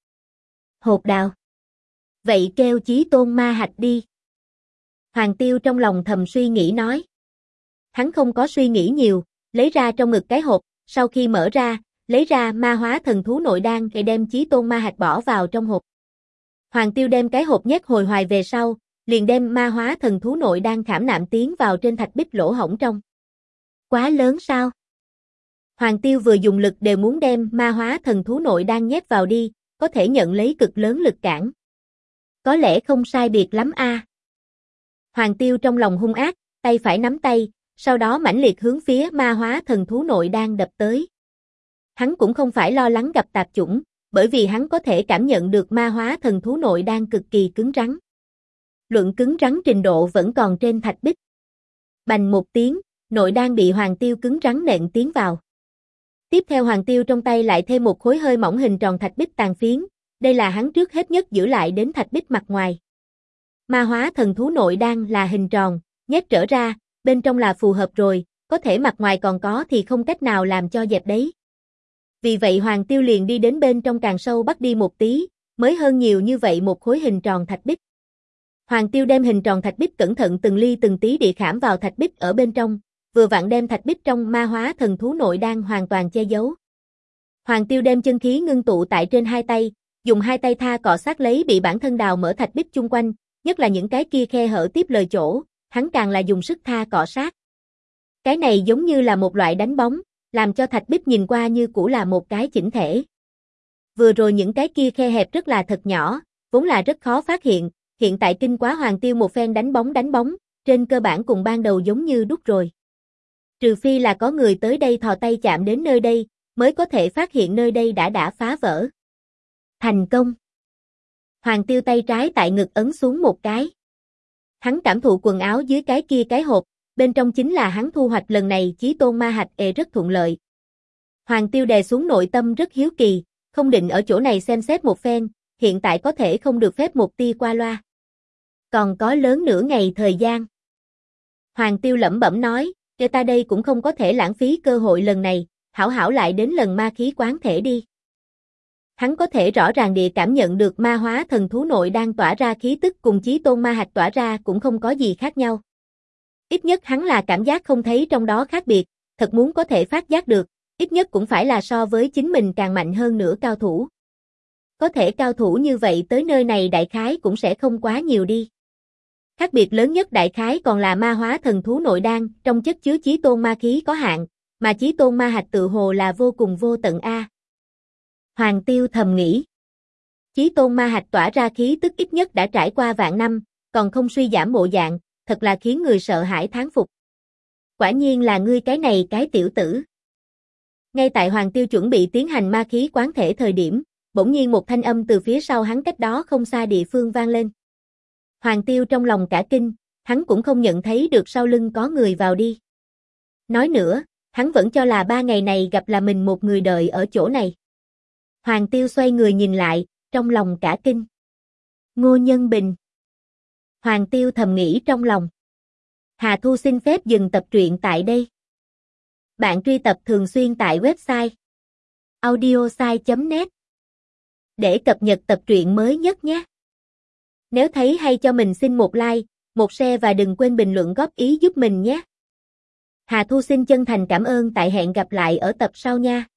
Hột đào. Vậy kêu chí tôn ma hạch đi. Hoàng Tiêu trong lòng thầm suy nghĩ nói. Hắn không có suy nghĩ nhiều, lấy ra trong ngực cái hộp, sau khi mở ra, lấy ra ma hóa thần thú nội đan để đem chí tôn ma hạch bỏ vào trong hộp. Hoàng Tiêu đem cái hộp nhét hồi hoài về sau, liền đem ma hóa thần thú nội đan khảm nạm tiến vào trên thạch bích lỗ hổng trong. Quá lớn sao? Hoàng Tiêu vừa dùng lực đều muốn đem ma hóa thần thú nội đan nhét vào đi, có thể nhận lấy cực lớn lực cản. Có lẽ không sai biệt lắm a. Hoàng Tiêu trong lòng hung ác, tay phải nắm tay, sau đó mãnh liệt hướng phía ma hóa thần thú nội đan đập tới. Hắn cũng không phải lo lắng gặp tạp chủng, bởi vì hắn có thể cảm nhận được ma hóa thần thú nội đan cực kỳ cứng rắn. Luận cứng rắn trình độ vẫn còn trên thạch bích. Bành một tiếng, nội đan bị Hoàng Tiêu cứng rắn nện tiến vào. Tiếp theo Hoàng Tiêu trong tay lại thêm một khối hơi mỏng hình tròn thạch bích tàn phiến, đây là hắn trước hết nhất giữ lại đến thạch bích mặt ngoài. Ma hóa thần thú nội đan là hình tròn, nhét trở ra, bên trong là phù hợp rồi, có thể mặt ngoài còn có thì không cách nào làm cho dẹp đấy. Vì vậy Hoàng Tiêu liền đi đến bên trong càng sâu bắt đi một tí, mới hơn nhiều như vậy một khối hình tròn thạch bích. Hoàng Tiêu đem hình tròn thạch bích cẩn thận từng ly từng tí địa khảm vào thạch bích ở bên trong, vừa vặn đem thạch bích trong ma hóa thần thú nội đan hoàn toàn che giấu. Hoàng Tiêu đem chân khí ngưng tụ tại trên hai tay, dùng hai tay tha cọ sát lấy bị bản thân đào mở thạch bích chung quanh, nhất là những cái kia khe hở tiếp lời chỗ, hắn càng là dùng sức tha cọ sát. Cái này giống như là một loại đánh bóng, làm cho thạch bích nhìn qua như cũ là một cái chỉnh thể. Vừa rồi những cái kia khe hẹp rất là thật nhỏ, vốn là rất khó phát hiện, hiện tại kinh quá Hoàng Tiêu một phen đánh bóng, trên cơ bản cùng ban đầu giống như đúc rồi. Trừ phi là có người tới đây thò tay chạm đến nơi đây, mới có thể phát hiện nơi đây đã phá vỡ. Thành công. Hoàng Tiêu tay trái tại ngực ấn xuống một cái. Hắn cảm thụ quần áo dưới cái hộp, bên trong chính là hắn thu hoạch lần này chí tôn ma hạch rất thuận lợi. Hoàng Tiêu đè xuống nội tâm rất hiếu kỳ, không định ở chỗ này xem xét một phen, hiện tại có thể không được phép một tia qua loa. Còn có lớn nửa ngày thời gian. Hoàng Tiêu lẩm bẩm nói, cho ta đây cũng không có thể lãng phí cơ hội lần này, hảo hảo lại đến lần ma khí quán thể đi. Hắn có thể rõ ràng địa cảm nhận được ma hóa thần thú nội đang tỏa ra khí tức cùng chí tôn ma hạch tỏa ra cũng không có gì khác nhau. Ít nhất hắn là cảm giác không thấy trong đó khác biệt, thật muốn có thể phát giác được, ít nhất cũng phải là so với chính mình càng mạnh hơn nữa cao thủ. Có thể cao thủ như vậy tới nơi này đại khái cũng sẽ không quá nhiều đi. Khác biệt lớn nhất đại khái còn là ma hóa thần thú nội đan, trong chất chứa chí tôn ma khí có hạn, mà chí tôn ma hạch tự hồ là vô cùng vô tận a. Hoàng Tiêu thầm nghĩ. Chí tôn ma hạch tỏa ra khí tức ít nhất đã trải qua vạn năm, còn không suy giảm bộ dạng, thật là khiến người sợ hãi thán phục. Quả nhiên là ngươi cái này cái tiểu tử. Ngay tại Hoàng Tiêu chuẩn bị tiến hành ma khí quán thể thời điểm, bỗng nhiên một thanh âm từ phía sau hắn cách đó không xa địa phương vang lên. Hoàng Tiêu trong lòng cả kinh, hắn cũng không nhận thấy được sau lưng có người vào đi. Nói nữa, hắn vẫn cho là 3 ngày này gặp là mình một người đợi ở chỗ này. Hoàng Tiêu xoay người nhìn lại, trong lòng cả kinh. Ngô Nhân Bình. Hoàng Tiêu thầm nghĩ trong lòng. Hà Thu xin phép dừng tập truyện tại đây. Bạn truy tập thường xuyên tại website audiosai.net để cập nhật tập truyện mới nhất nhé. Nếu thấy hay cho mình xin một like, một share và đừng quên bình luận góp ý giúp mình nhé. Hà Thu xin chân thành cảm ơn, tại hẹn gặp lại ở tập sau nha.